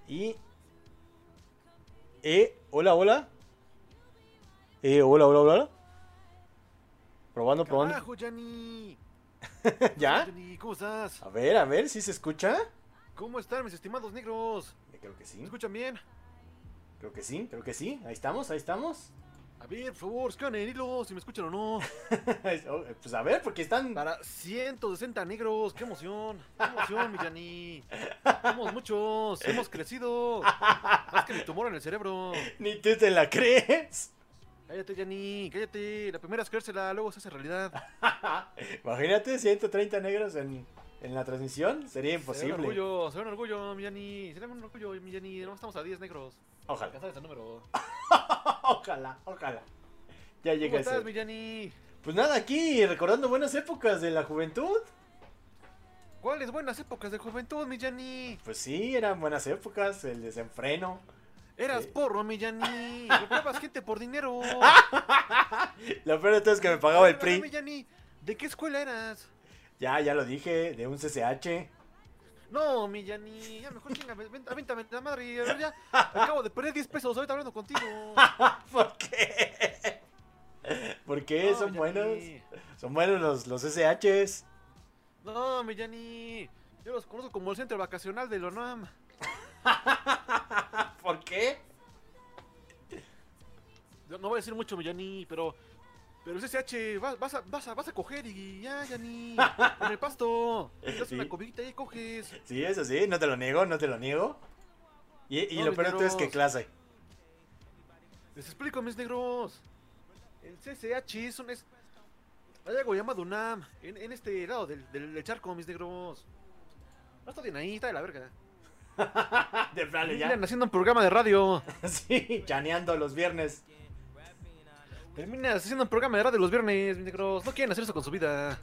Y... Eh, hola, hola. Eh, hola, hola, hola. Probando, probando. Carajo, Yanni. ¿Ya? Yanni, ¿cómo estás? A ver, a ver, ¿sí se escucha? ¿Cómo están mis estimados negros? Eh, Creo que sí. ¿Me escuchan bien? Creo que sí, creo que sí. Ahí estamos, ahí estamos. A ver, por favor, escriban en el hilo si me escuchan o no. Pues a ver, porque están... Para ciento sesenta negros, qué emoción. Qué emoción, mi Yanni. Somos muchos, hemos crecido. Más que mi tumor en el cerebro. Ni tú te la crees. Cállate, Yanni, cállate. La primera es creérsela, luego se hace realidad. Imagínate, ciento treinta negros en, en la transmisión. Sería Será un imposible. orgullo, será un orgullo, mi Yanni. Será un orgullo, mi Yanni. No estamos a diez negros. Ojalá. Ya sabes el número. Ojalá, ojalá. Ya llega ¿Cómo ese. estás, mi Yanni? Pues nada, aquí recordando buenas épocas de la juventud. ¿Cuáles buenas épocas de juventud, mi Yanni? Pues sí, eran buenas épocas, el desenfreno. Eras Sí. porro, mi Yanni. Golpeabas gente por dinero. Lo peor de todo es que me pagaba el Mi P R I. Yanni, ¿de qué escuela eras? Ya, ya lo dije, de un C C H. No, mi Yanni, ya mejor chingame, ven- avéntame la madre. A ver, ya, acabo de perder diez pesos ahorita hablando contigo. ¿Por qué? ¿Por qué? No, Son mi buenos. Yanni. Son buenos los, los C C Hs. No, mi Yanni, yo los conozco como el centro vacacional de la UNAM. ¿Por qué? No no voy a decir mucho, mi Yanni, pero... Pero el C C H, vas, vas, a, vas, a, vas a coger y ya, Yanni. En el pasto. Te das Sí. una cobijita y coges. Sí, eso sí, no te lo niego, no te lo niego. Y, y No, lo mis peor de todo es que negros. clase. Les explico, mis negros. El C C H es un... Es... Hay algo llamado UNAM. En, en este lado del, del, del charco, mis negros. No estudien ahí, está de la verga. De plano Terminan ya. haciendo un programa de radio. Sí, chaneando los viernes. Terminas haciendo un programa de radio los viernes, mis negros. No quieren hacer eso con su vida.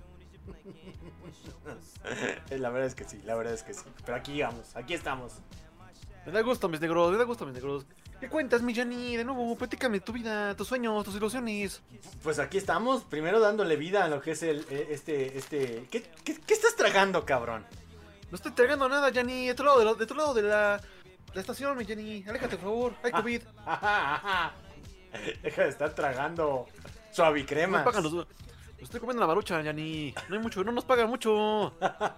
Eh, La verdad es que sí, la verdad es que sí. Pero aquí vamos, aquí estamos. Me da gusto, mis negros, me da gusto, mis negros. ¿Qué cuentas, mi Yanni? De nuevo, platícame tu vida, tus sueños, tus ilusiones. Pues aquí estamos, primero dándole vida a lo que es el, eh, este, este... ¿Qué, qué, qué estás tragando, cabrón? No estoy tragando nada, Yanni. De tu lado de la, de tu lado de la, la estación, mi Yanni. Aléjate, por favor. Hay COVID. Deja de estar tragando No suavicremas. pagan los... Me estoy comiendo la barucha, Yanni. No hay mucho, no nos pagan mucho.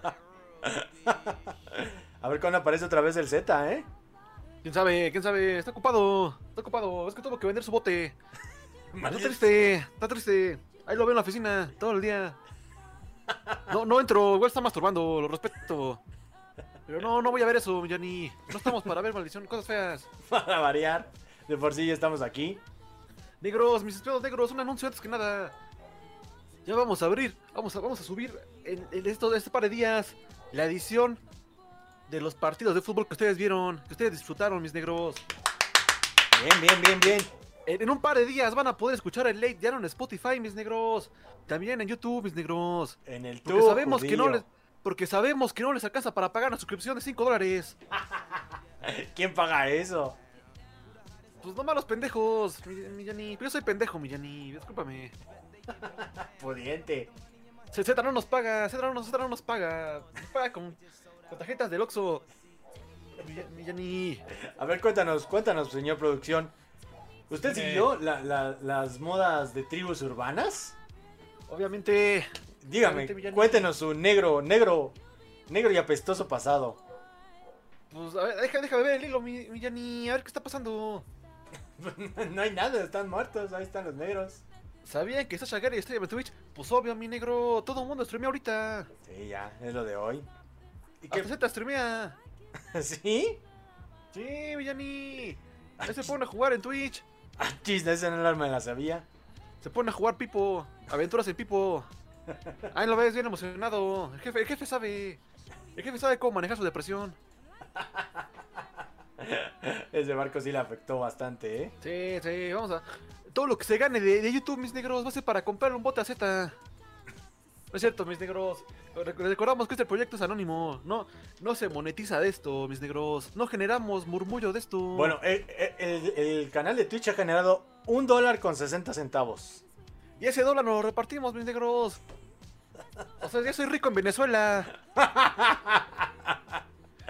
A ver cuándo aparece otra vez el Z, ¿eh? ¿Quién sabe? ¿Quién sabe? Está ocupado. Está ocupado. Es que tuvo que vender su bote. Está triste. Está triste. Ahí lo veo en la oficina todo el día. No, no entro. Igual está masturbando. Lo respeto. Pero no, no voy a ver eso, Yanni. No estamos para ver maldición, cosas feas. Para variar. De por sí ya estamos aquí. Negros, mis estimados negros, un anuncio antes que nada. Ya vamos a abrir, vamos a, vamos a subir en, en esto, este par de días la edición de los partidos de fútbol que ustedes vieron, que ustedes disfrutaron, mis negros. Bien, bien, bien, bien. En, en un par de días van a poder escuchar el late ya en Spotify, mis negros. También en YouTube, mis negros. En el Porque tubo sabemos que no judío. les, porque sabemos que no les alcanza para pagar la suscripción de cinco dólares. ¿Quién paga eso? Pues no malos pendejos, mi, mi Yanni. Pero yo soy pendejo, mi Yanni. Discúlpame. Pudiente. Z Z no nos paga, Z no, Z no nos paga. Nos paga con, con tarjetas del Oxxo. Mi, mi Yanni. A ver, cuéntanos, cuéntanos, señor producción. ¿Usted Eh. siguió la- la- las modas de tribus urbanas? Obviamente. Dígame, Obviamente, Millán. cuéntenos su negro, negro, negro y apestoso pasado. Pues a ver, deja, déjame ver el hilo, mi, mi Yanni. A ver qué está pasando. No hay nada, están muertos, ahí están los negros. ¿Sabían que Sasha Gary estrella en Twitch? Pues obvio, mi negro. Todo el mundo streamea ahorita. Sí, ya, es lo de hoy. ¿Y Hasta qué? Z streamea. ¿Sí? Sí, mi Yanni. Ahí se ponen a jugar en Twitch. Ah, chis, esa no me la sabía. Se ponen a jugar Pipo. Aventuras en Pipo. Ahí lo ves bien emocionado. El jefe, el jefe sabe. El jefe sabe cómo manejar su depresión. Ese barco sí le afectó bastante, ¿eh? Sí, sí, vamos a... Todo lo que se gane de, de YouTube, mis negros, va a ser para comprarle un bote a Z. No es cierto, mis negros. Rec- Recordamos que este proyecto es anónimo. No, no se monetiza de esto, mis negros. No generamos murmullo de esto. Bueno, el, el- el canal de Twitch ha generado un dólar con sesenta centavos. Y ese dólar nos lo repartimos, mis negros. O sea, ya soy rico en Venezuela.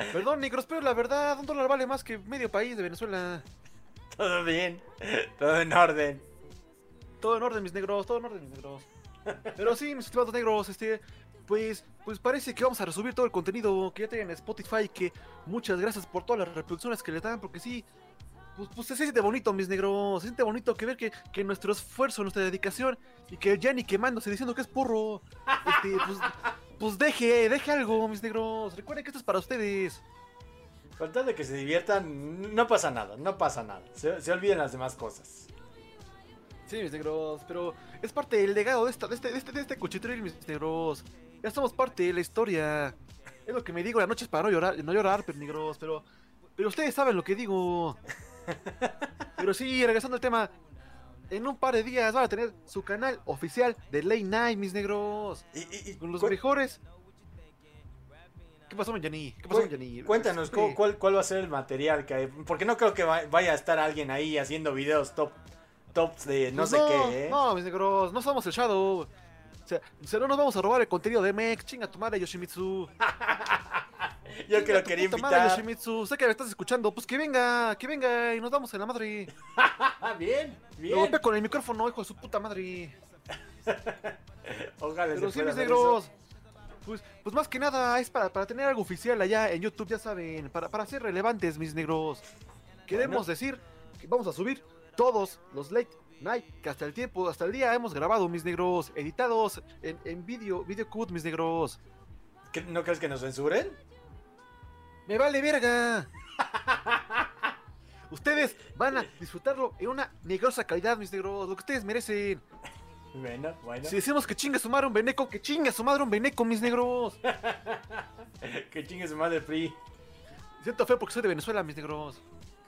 Perdón, negros, pero la verdad, un dólar vale más que medio país de Venezuela. Todo bien, todo en orden. Todo en orden, mis negros, todo en orden, mis negros. Pero sí, mis estimados negros, este, pues, pues parece que vamos a resubir todo el contenido que ya tienen en Spotify, que muchas gracias por todas las reproducciones que le dan, porque sí, pues, pues se siente bonito, mis negros, se siente bonito que ver que, que nuestro esfuerzo, nuestra dedicación, y que el Yanni quemándose diciendo que es porro, este, pues, pues deje, deje algo, mis negros, recuerden que esto es para ustedes. Con tal de que se diviertan, no pasa nada, no pasa nada. Se, se olviden las demás cosas. Sí, mis negros, pero es parte del legado de, esta, de, este, de, este, de este cuchitril, mis negros. Ya somos parte de la historia. Es lo que me digo las noches para no llorar, no llorar, pero negros, pero, pero ustedes saben lo que digo. Pero sí, regresando al tema, en un par de días van a tener su canal oficial de Late Night, mis negros. Y, y, y, Con los cu- mejores. ¿Qué pasó, Yanni? ¿Qué pasó, cu- Yanni? Cuéntanos, Sí. ¿cu- ¿cuál, ¿cuál va a ser el material que hay? Porque no creo que va- vaya a estar alguien ahí haciendo videos top, tops de no Pues sé qué, ¿eh? No, mis negros, no somos el Shadow. O sea, o sea, no nos vamos a robar el contenido de Mex. Chinga tu madre, Yoshimitsu. Yo que Chinga lo tu quería puta madre, invitar. Yoshimitsu. Sé que me estás escuchando. Pues que venga, que venga y nos damos en la madre. Ah, bien, Lo bien. golpea con el micrófono, hijo de su puta madre. Ojalá Pero se sí, pueda mis hacer negros. eso. Pues, pues más que nada es para, para tener algo oficial allá en YouTube, ya saben. Para, para ser relevantes, mis negros. Queremos Bueno. decir que vamos a subir todos los Late Night que hasta el tiempo, hasta el día hemos grabado, mis negros. Editados en, en video, video cut, mis negros. ¿Qué- ¿No crees que nos censuren? ¡Me vale verga! Ustedes van a disfrutarlo en una negrosa calidad, mis negros. Lo que ustedes merecen. Bueno, bueno. Si decimos que chingue su madre un veneco, que chingue su madre un veneco, mis negros. Que chingue su madre Free. Siento feo porque soy de Venezuela, mis negros.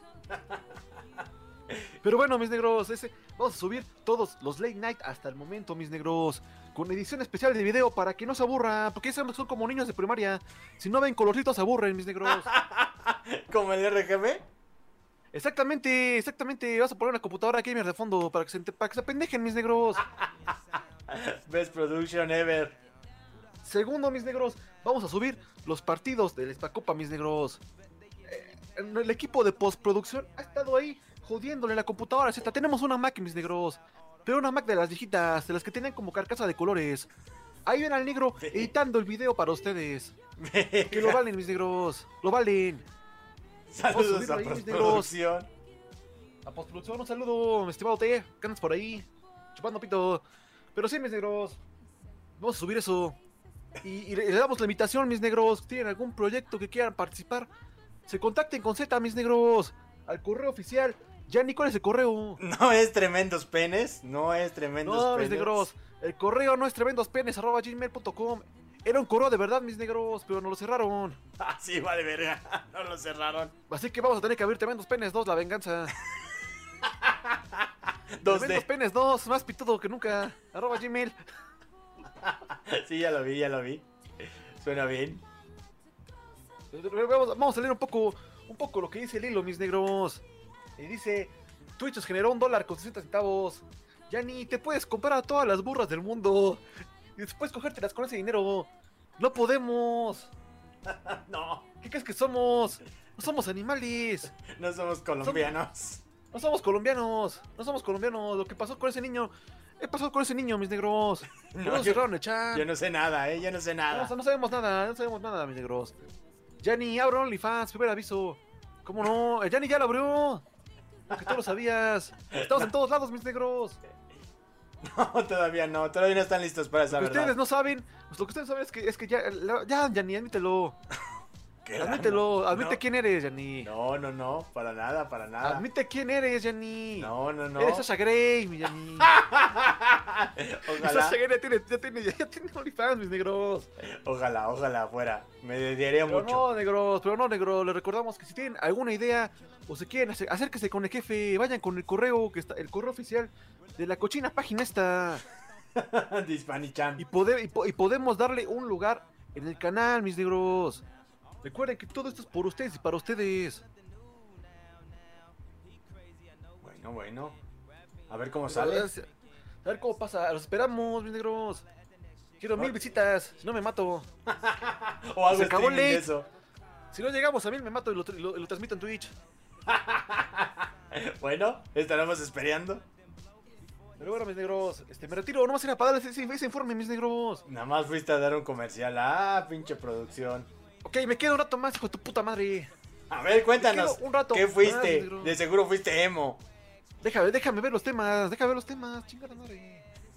Pero bueno, mis negros, ese, vamos a subir todos los late night hasta el momento, mis negros. Con edición especial de video para que no se aburran. Porque ya saben que son como niños de primaria. Si no ven colorcitos se aburren, mis negros. ¿Como el R G B? Exactamente, exactamente. Vas a poner una computadora gamer de fondo para que se, para que se apendejen, mis negros. Best production ever. Segundo, mis negros, vamos a subir los partidos de la Copa, mis negros. Eh, el equipo de postproducción ha estado ahí jodiéndole la computadora. Z. Tenemos una Mac, mis negros, pero una Mac de las viejitas, de las que tenían como carcasa de colores. Ahí ven al negro editando el video para ustedes. Que lo valen, mis negros, lo valen. Saludos subirlo a ahí, mis postproducción. A postproducción, un saludo, mi estimado T. ¿Qué andas por ahí? Chupando pito. Pero sí, mis negros, vamos a subir eso. Y, y le le damos la invitación, mis negros. ¿Tienen algún proyecto que quieran participar? Se contacten con Z, mis negros. Al correo oficial. Yanni, ¿cuál es el correo? No es tremendos penes. No es tremendos No, penes. mis negros. El correo no es tremendospenes arroba gmail punto com. Era un correo de verdad, mis negros, pero nos lo cerraron. Ah, sí, vale, verga. No lo cerraron. Así que vamos a tener que abrir tremendos penes dos, la venganza. dos Tremendos D. penes dos, más pitudo que nunca. Arroba gmail. Sí, ya lo vi, ya lo vi. Suena bien. Vamos, vamos a leer un poco, un poco lo que dice el hilo, mis negros. Y dice: Twitch nos generó un dólar con sesenta centavos. Ya ni te puedes comprar a todas las burras del mundo y después cogértelas con ese dinero. No podemos. No, ¿Qué crees que somos? No somos animales. no somos colombianos. No somos colombianos. No somos colombianos. Lo que pasó con ese niño. ¿Qué pasó con ese niño, mis negros? No, No, yo- cerraron el chat. Yo no sé nada, eh. Yo no sé nada. No, no sabemos nada, no sabemos nada, mis negros. Yanni, abro OnlyFans, primer aviso. ¿Cómo no? El Yanni ya lo abrió. Que tú lo sabías. Estamos en todos lados, mis negros. No, todavía no. Todavía no están listos para esa Lo que verdad. ustedes no saben, pues lo que ustedes saben es que, es que ya, la- ya, Yanni, admítelo. ¿Qué? Admítelo, admite No. quién eres, Yanni. No, no, no. Para nada, para nada. Admite quién eres, Yanni. No, no, no. Eres Sasha Grey, mi Yanni. Ojalá, Sasha Grey ya tiene, ya tiene, ya tiene OnlyFans, mis negros. ojalá, ojalá fuera. Me dediaría Pero mucho. no, negros, pero no, negros. Les recordamos que si tienen alguna idea o se quieren hacer, acérquese con el jefe, vayan con el correo, que está el correo oficial de la cochina página esta. De Hispanichan. Y, pode- y, po- y podemos darle un lugar en el canal, mis negros. Recuerden que todo esto es por ustedes y para ustedes. Bueno, bueno. A ver cómo A sale. ver, a ver cómo pasa. Los esperamos, mis negros. Quiero mil visitas, si no me mato. O hago se acabó streaming de late. eso. Si no llegamos a mil, me mato y lo, y lo, y lo transmito en Twitch. Bueno, estaremos esperando. Pero bueno, mis negros, este, me retiro. No más era para darles ese, ese informe, mis negros. Nada más fuiste a dar un comercial. Ah, pinche producción. Ok, me quedo un rato más, hijo de tu puta madre. A ver, cuéntanos. Me quedo un rato ¿Qué más, fuiste? negro. De seguro fuiste emo. Déjame, déjame ver los temas, déjame ver los temas, chingada madre.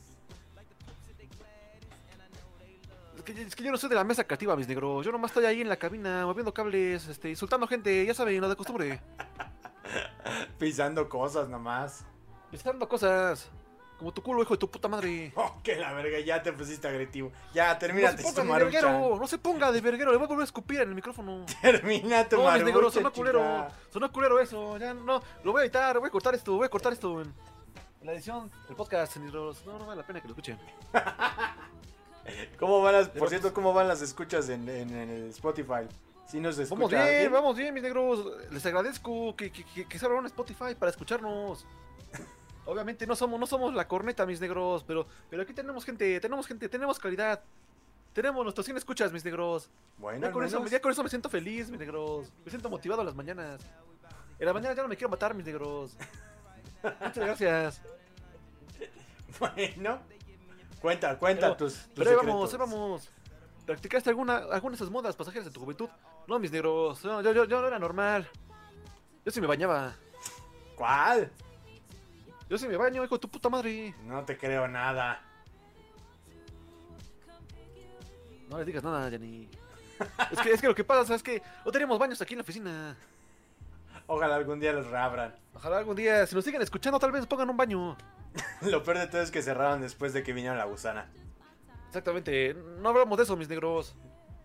Es que, es que yo no soy de la mesa creativa, mis negros. Yo nomás estoy ahí en la cabina, moviendo cables, este, insultando gente, ya saben, lo de costumbre. Pisando cosas nomás. Insultando cosas. Como tu culo, hijo de tu puta madre. Oh, que la verga, ya te pusiste agresivo. Ya, termina No tu se ponga de maruchan. verguero, no se ponga de verguero, le voy a volver a escupir en el micrófono. Termina tu No, mis negros, maruchan, sonó culero, chica. sonó culero eso, ya no, lo voy a editar, voy a cortar esto, voy a cortar esto en la edición del podcast, negros. No, no vale la pena que lo escuchen. ¿Cómo van las, Pero, por cierto, cómo van las escuchas en, en, en el Spotify? ¿Sí nos escucha Vamos bien, alguien? vamos bien, mis negros. Les agradezco que, que, que, que se abran Spotify para escucharnos. Obviamente no somos, no somos la corneta, mis negros, pero, pero aquí tenemos gente, tenemos gente, tenemos calidad. Tenemos nuestros cien escuchas, mis negros. Bueno, Ya al con, eso, menos. ya con eso me siento feliz, mis negros. Me siento motivado en las mañanas. En las mañanas ya no me quiero matar, mis negros. Muchas gracias. Bueno, cuenta, cuenta Pero, tus, tus pero ahí secretos. vamos, ahí vamos. ¿Practicaste alguna, alguna de esas modas pasajeras en tu juventud? No, mis negros, no, yo, yo, yo no era normal. Yo sí me bañaba. ¿Cuál? Yo sí me baño, hijo de tu puta madre. No te creo nada. No le digas nada, Yanni. Es que, es que lo que pasa es que no tenemos baños aquí en la oficina. Ojalá algún día los reabran. Ojalá algún día, si nos siguen escuchando, tal vez pongan un baño. Lo peor de todo es que cerraron después de que vino la gusana. Exactamente, no hablamos de eso, mis negros.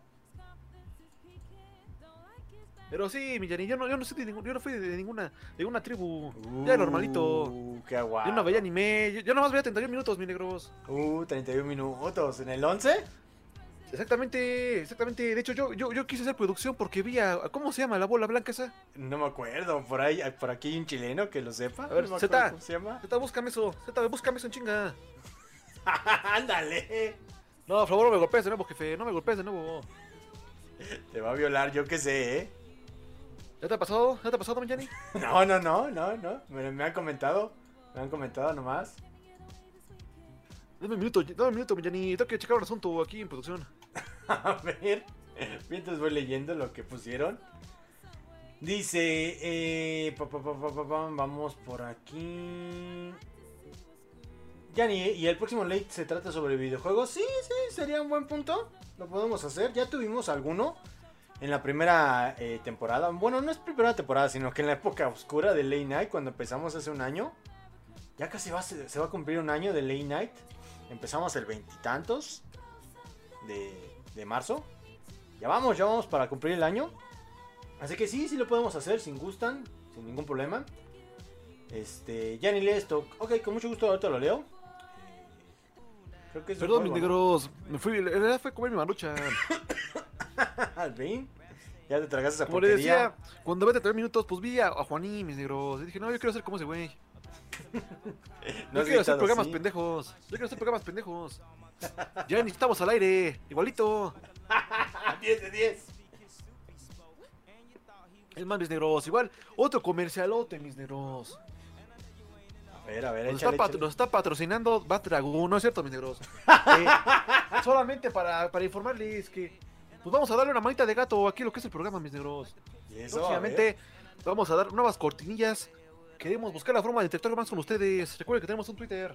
Pero sí, mi Yanni, yo no, yo no, soy de ningún- yo no fui de ninguna, de ninguna tribu. Ya normalito. Uh, qué aguado. Yo no veía anime, yo, yo nomás veía treinta y un minutos, mis negros. Uh, treinta y un minutos. ¿En el once? Exactamente, exactamente. De hecho, yo, yo, yo quise hacer producción porque vi a, a- ¿cómo se llama la bola blanca esa? No me acuerdo. Por ahí, por aquí hay un chileno que lo sepa. A ver, no me Zeta. acuerdo ¿Cómo se llama? Zeta, búscame eso, Zeta, búscame eso en chinga. Ándale. No, por favor, no me golpees de nuevo, jefe, no me golpees de nuevo. Te va a violar, yo qué sé, ¿eh? ¿Ya te ha pasado? ¿Ya te ha pasado, mi Yanni? No, no, no, no, no. Me, me han comentado. Me han comentado nomás. Dame un minuto, dame un minuto, mi Yanni, tengo que checar un asunto aquí en producción. A ver. Mientras voy leyendo lo que pusieron. Dice. Eh, pa, pa, pa, pa, pa, pa, vamos por aquí. Yanni, ¿y el próximo late se trata sobre videojuegos? Sí, sí, sería un buen punto. Lo podemos hacer. Ya tuvimos alguno en la primera eh, temporada. Bueno, no es primera temporada, sino que en la época oscura de Late Night, cuando empezamos hace un año. Ya casi va, se, se va a cumplir un año de Late Night. Empezamos el veintitantos de, de marzo. Ya vamos, ya vamos para cumplir el año. Así que sí, sí lo podemos hacer, si gustan, sin ningún problema. Este, ya ni lee esto. Ok, con mucho gusto ahorita lo leo. Creo que es un Perdón, mis juego, negros, me fui, en realidad fue a comer mi marucha. ¿no? ¿Ven? Ya te tragaste esa Como le porquería. decía, cuando vete a tres minutos, pues vi a, a Juaní, mis negros. Y dije, no, yo quiero ser como ese güey. ¿No Yo has quiero hacer gritado programas así? pendejos. Yo quiero hacer programas pendejos. Ya ni estamos al aire, igualito. diez de diez. Es más, mis negros, igual, otro comercialote, mis negros. A ver, a ver, Nos échale, está, patro- échale. nos está patrocinando Bat Dragoon, no es cierto, mis negros. Eh, solamente para, para informarles que pues vamos a darle una manita de gato aquí a lo que es el programa, mis negros. Y eso, a Próximamente vamos a dar nuevas cortinillas. Queremos buscar la forma de interactuar más con ustedes. Recuerden que tenemos un Twitter.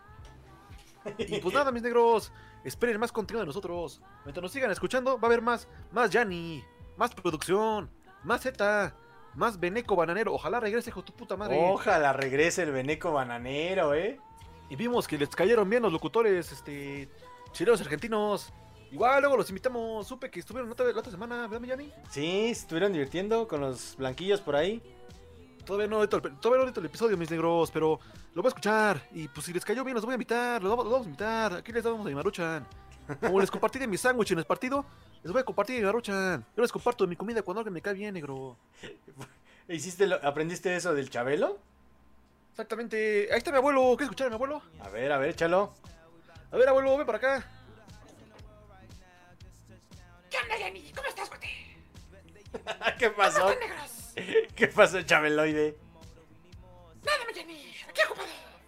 Y pues nada, mis negros, esperen más contenido de nosotros. Mientras nos sigan escuchando, va a haber más, más Yanni, más producción, más Z, más Beneco Bananero. Ojalá regrese, hijo de tu puta madre. Ojalá regrese el Beneco Bananero, eh. Y vimos que les cayeron bien los locutores, este, chilenos argentinos. Igual luego los invitamos, supe que estuvieron la otra, la otra semana, ¿verdad, mi Yanni? Sí, se estuvieron divirtiendo con los blanquillos por ahí. Todavía no he edito el, todavía no edito el episodio, mis negros, pero lo voy a escuchar. Y pues si les cayó bien, los voy a invitar, los vamos, los vamos a invitar. Aquí les damos a mi Maruchan. Como les compartí de mi sándwich en el partido, les voy a compartir de mi Maruchan. Yo les comparto de mi comida cuando alguien me cae bien, negro. ¿Hiciste lo- ¿Aprendiste eso del Chabelo? Exactamente. Ahí está mi abuelo. ¿Quieres escuchar a mi abuelo? A ver, a ver, échalo. A ver, abuelo, ven para acá. ¿Qué onda, Yanni? ¿Cómo estás, cuate? ¿Qué pasó? ¿Qué pasó, Chabeloide? Nada, mi Jenny. Aquí ocupado.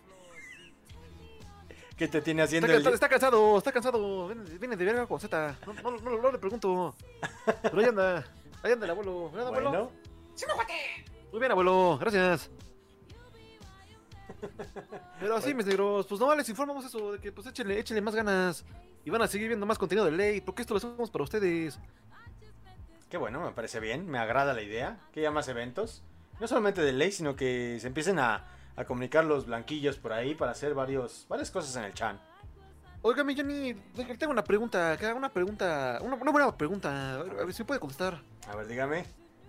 ¿Qué te tiene haciendo Está, el... está, está cansado, está cansado. Viene, viene de verga con Z. No, no, no, no le pregunto. Pero ahí anda. Ahí anda el abuelo. ¿Verdad, abuelo? Bueno, ¡Sí, me guate! Muy bien, abuelo. Gracias. Pero así, mis negros, pues no les informamos eso, de que pues échenle, échenle más ganas. Y van a seguir viendo más contenido de ley, porque esto lo hacemos para ustedes. qué bueno, me parece bien, me agrada la idea, que haya más eventos. No solamente de ley, sino que se empiecen a, a comunicar los blanquillos por ahí para hacer varios, varias cosas en el chan. Oiga, mi Jenny, tengo una pregunta, acá, una pregunta, una, una buena pregunta, a ver, a ver si me puede contestar. A ver, dígame.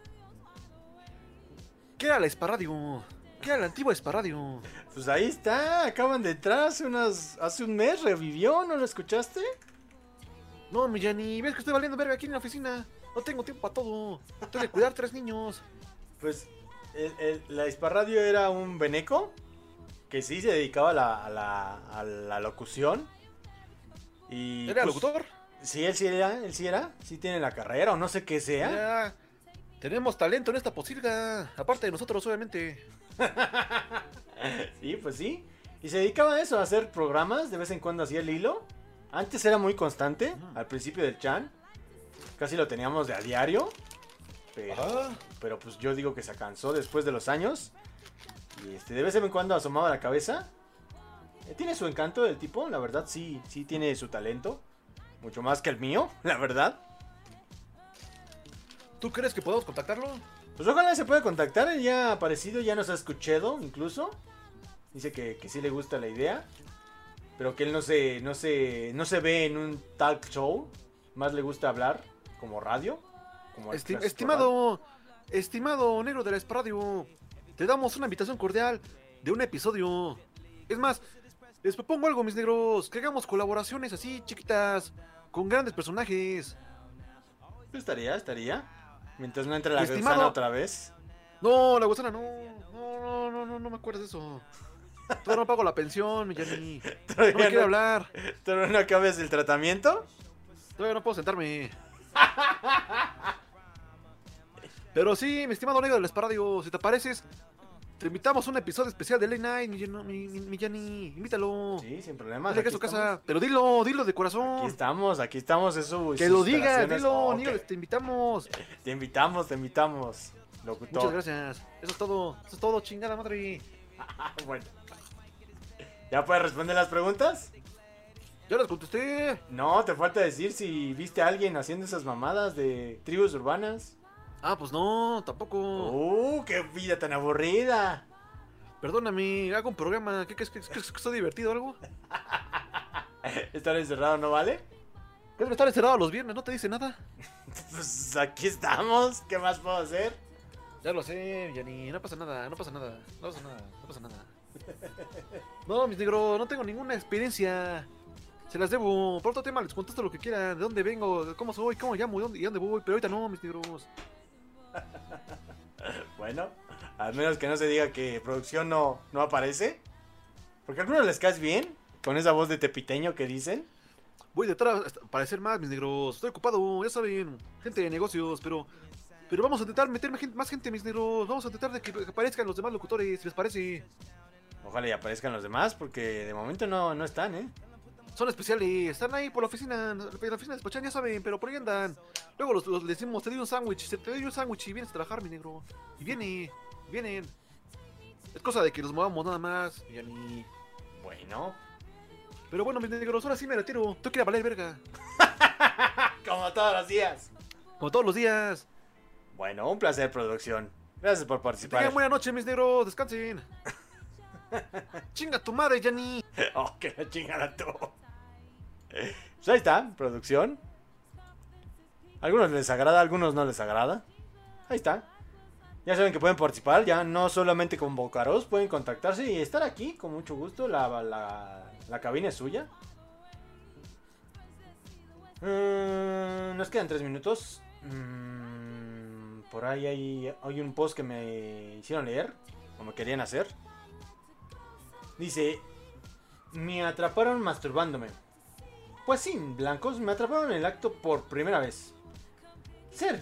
¿Qué era la Esparradio? ¿Qué era la antigua Esparradio? Pues ahí está, acaban de entrar hace, unas, hace un mes, revivió, ¿no lo escuchaste? No, mi Jenny, ves que estoy valiendo verga aquí en la oficina. No tengo tiempo para todo. Tengo que cuidar tres niños. Pues el, el, la Hisparradio era un veneco que sí se dedicaba a la, a la, a la locución. Y, ¿Era pues, locutor? Sí, él sí era, él sí era, sí tiene la carrera o no sé qué sea. Ya, tenemos talento en esta posilga, aparte de nosotros, obviamente. Sí, pues sí. Y se dedicaba a eso, a hacer programas, de vez en cuando hacía el hilo. Antes era muy constante, al principio del chan. Casi lo teníamos de a diario. Pero, Ah. pero pues yo digo que se cansó después de los años. Y este, de vez en cuando asomaba la cabeza. Eh, tiene su encanto el tipo, la verdad sí, sí tiene su talento. Mucho más que el mío, la verdad. ¿Tú crees que podemos contactarlo? Pues ojalá se pueda contactar, él ya ha aparecido, ya nos ha escuchado incluso. Dice que, que sí le gusta la idea. Pero que él no se, no se, no se ve en un talk show. Más le gusta hablar como radio. Como el Esti- clásico estimado, estimado negro de la Esparradio, te damos una invitación cordial de un episodio. Es más, les propongo algo, mis negros, que hagamos colaboraciones así chiquitas con grandes personajes. radio. Pues estaría, estaría. Mientras no entre la Estimado- gusana otra vez. No, la gusana no, no, no, no, no, no me acuerdas de eso. Todavía no pago la pensión, mi Jenny. No me Todavía quiere no, hablar. todavía no acabes el tratamiento. Todavía no puedo sentarme. Pero sí, mi estimado negro del Esparradio, si te pareces, te invitamos a un episodio especial de Late Night, mi, Jen- mi, mi, mi Jenny. Invítalo. Sí, sin problemas. Dile que Aquí es su estamos. casa. Pero dilo, dilo de Aquí corazón. estamos, aquí estamos. Es su- Que sus lo digas, instalaciones. dilo, Ok. niño, te invitamos. Te invitamos, te invitamos. Locutor. Muchas gracias. Eso es todo, eso es todo, chingada madre. Bueno. ¿Ya puedes responder las preguntas? Ya las contesté. No, te falta decir si viste a alguien haciendo esas mamadas de tribus urbanas. Ah, pues no, tampoco. ¡Uh, qué vida tan aburrida! Perdóname, hago un programa. ¿Qué crees que, que, que estoy divertido o algo? ¿Estar encerrado no vale? ¿Qué estar encerrado los viernes? ¿No te dice nada? Pues aquí estamos. ¿Qué más puedo hacer? Ya lo sé, Yanni, no pasa nada, no pasa nada, no pasa nada, no pasa nada. No, mis negros, no tengo ninguna experiencia. Se las debo. Por otro tema les contesto lo que quieran. ¿De dónde vengo? ¿De ¿Cómo soy? ¿Cómo llamo? ¿Y dónde, y dónde voy? Pero ahorita no, mis negros. Bueno, al menos que no se diga que producción no, no aparece. Porque a algunos les caes bien. Con esa voz de tepiteño que dicen. Voy detrás hasta parecer más, mis negros. Estoy ocupado, ya saben. Gente de negocios, pero... Pero vamos a intentar meter más gente, más gente, mis negros. Vamos a intentar de que, que aparezcan los demás locutores, si les parece. Ojalá y aparezcan los demás. Porque de momento no, no están, ¿eh? Son especiales, están ahí por la oficina, en la oficina de Spachan, ya saben, pero por ahí andan. Luego los, los- les decimos, te doy un sándwich, te doy un sándwich y vienes a trabajar, mi negro. Y viene, vienen. Es cosa de que los movamos nada más, y ya ni... Bueno. Pero bueno, mis negros, ahora sí me retiro. Tengo que ir a valer verga. Como todos los días. Como todos los días. Bueno, un placer, producción. Gracias por Que participar. tengan buena noche, mis negros, descansen. Chinga tu madre, Yanni. Oh, que la chingada tú. Pues ahí está, producción. A algunos les agrada, a algunos no les agrada. Ahí está. Ya saben que pueden participar, ya no solamente convocaros, pueden contactarse y estar aquí con mucho gusto. La, la, la cabina es suya. Mm, nos quedan tres minutos. Mm, por ahí hay, hay un post que me hicieron leer, o me querían hacer. Dice: me atraparon masturbándome. Pues sí, blancos, me atraparon en el acto por primera vez. Ser yo,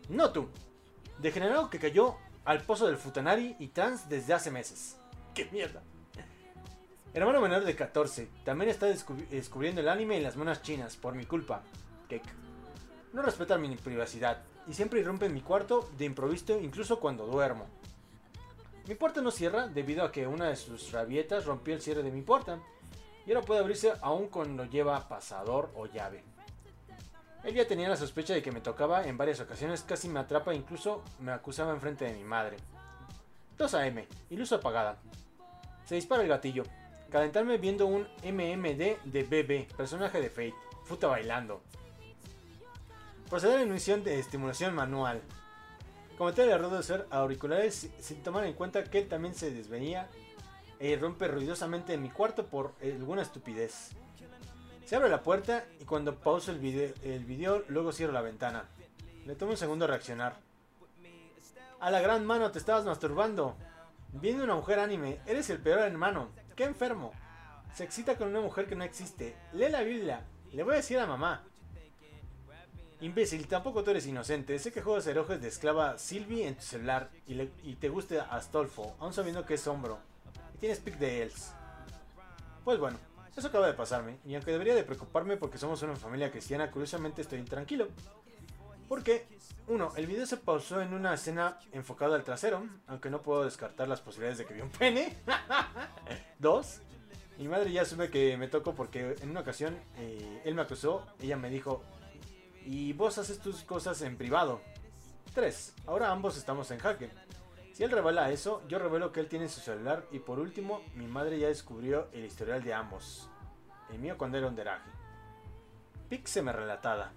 No tú. Degenerado que cayó al pozo del Futanari y trans desde hace meses. ¡Qué mierda! Hermano menor de catorce. También está descubri- descubriendo el anime y las monas chinas. Por mi culpa. Cake. No respeta mi privacidad. Y siempre irrumpe en mi cuarto de improviso incluso cuando duermo. Mi puerta no cierra debido a que una de sus rabietas rompió el cierre de mi puerta. Y ahora puede abrirse aún cuando lleva pasador o llave. Él ya tenía la sospecha de que me tocaba en varias ocasiones, casi me atrapa e incluso me acusaba enfrente de mi madre. dos a eme y luz apagada. Se dispara el gatillo. Calentarme viendo un eme eme de de bebé, personaje de Fate. Futa bailando. Proceder a la emisión de estimulación manual. Cometer el error de usar auriculares sin tomar en cuenta que él también se desvenía e irrumpe ruidosamente en mi cuarto por alguna estupidez. Se abre la puerta y cuando pauso el video, el video luego cierro la ventana. Le tomo un segundo a reaccionar. A la gran mano, te estabas masturbando. Viendo una mujer anime, eres el peor hermano. ¡Qué enfermo! Se excita con una mujer que no existe. Lee la Biblia. Le voy a decir a mamá. Imbécil, tampoco tú eres inocente. Sé que juegas erojes de esclava Sylvie en tu celular y, le, y te gusta Astolfo, aún sabiendo que es hombro. Y tienes pic de Els. Pues bueno, eso acaba de pasarme. Y aunque debería de preocuparme porque somos una familia cristiana, curiosamente estoy intranquilo. Porque, uno, el video se pausó en una escena enfocada al trasero, aunque no puedo descartar las posibilidades de que vi un pene. Dos, mi madre ya asume que me toco porque en una ocasión eh, él me acusó, ella me dijo, y vos haces tus cosas en privado. Tres, ahora ambos estamos en jaque. Si él revela eso, yo revelo que él tiene su celular. Y por último, mi madre ya descubrió el historial de ambos. El mío cuando era un deraje. Píxeme relatada.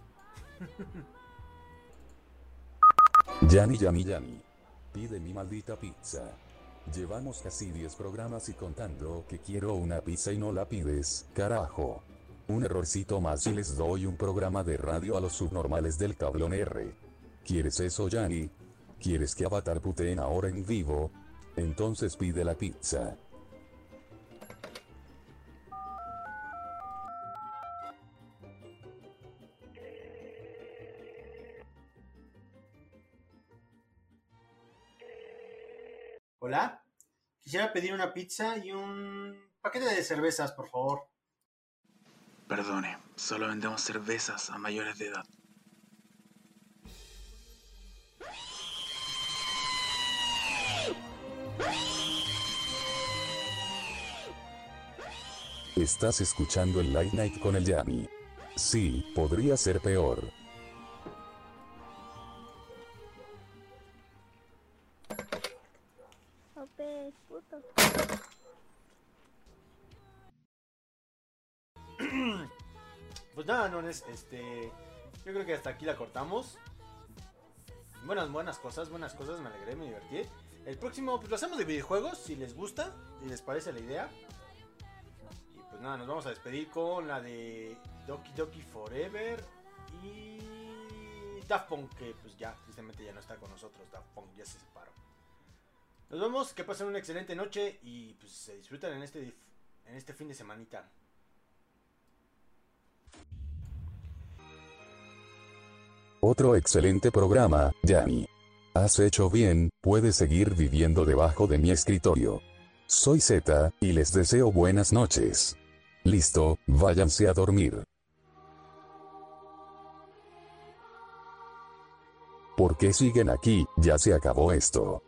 Yanni, Yanni, Yanni. Pide mi maldita pizza. Llevamos casi diez programas y contando que quiero una pizza y no la pides, carajo. Un errorcito más y les doy un programa de radio a los subnormales del tablón R. ¿Quieres eso, Yanni? ¿Quieres que Avatar puteen ahora en vivo? Entonces pide la pizza. Hola, quisiera pedir una pizza y un paquete de cervezas, por favor. Perdone, solo vendemos cervezas a mayores de edad. Estás escuchando el Late Night con el Yanni. Sí, podría ser peor. Ope, puto. Pues nada, Nones, este... yo creo que hasta aquí la cortamos. Buenas, buenas cosas, buenas cosas, me alegré, me divertí. El próximo, pues lo hacemos de videojuegos, si les gusta, si les parece la idea. Y pues nada, nos vamos a despedir con la de Doki Doki Forever y Daft Punk, que pues ya, tristemente ya no está con nosotros, Daft Punk ya se separó. Nos vemos, que pasen una excelente noche y pues se disfrutan en este, en este fin de semanita. Otro excelente programa, Yanni. Has hecho bien, puedes seguir viviendo debajo de mi escritorio. Soy Z, y les deseo buenas noches. Listo, váyanse a dormir. ¿Por qué siguen aquí? Ya se acabó esto.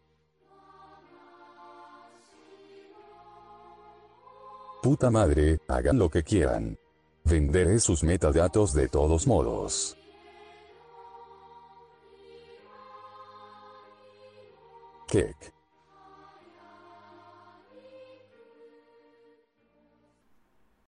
Puta madre, hagan lo que quieran. Venderé sus metadatos de todos modos. Kick.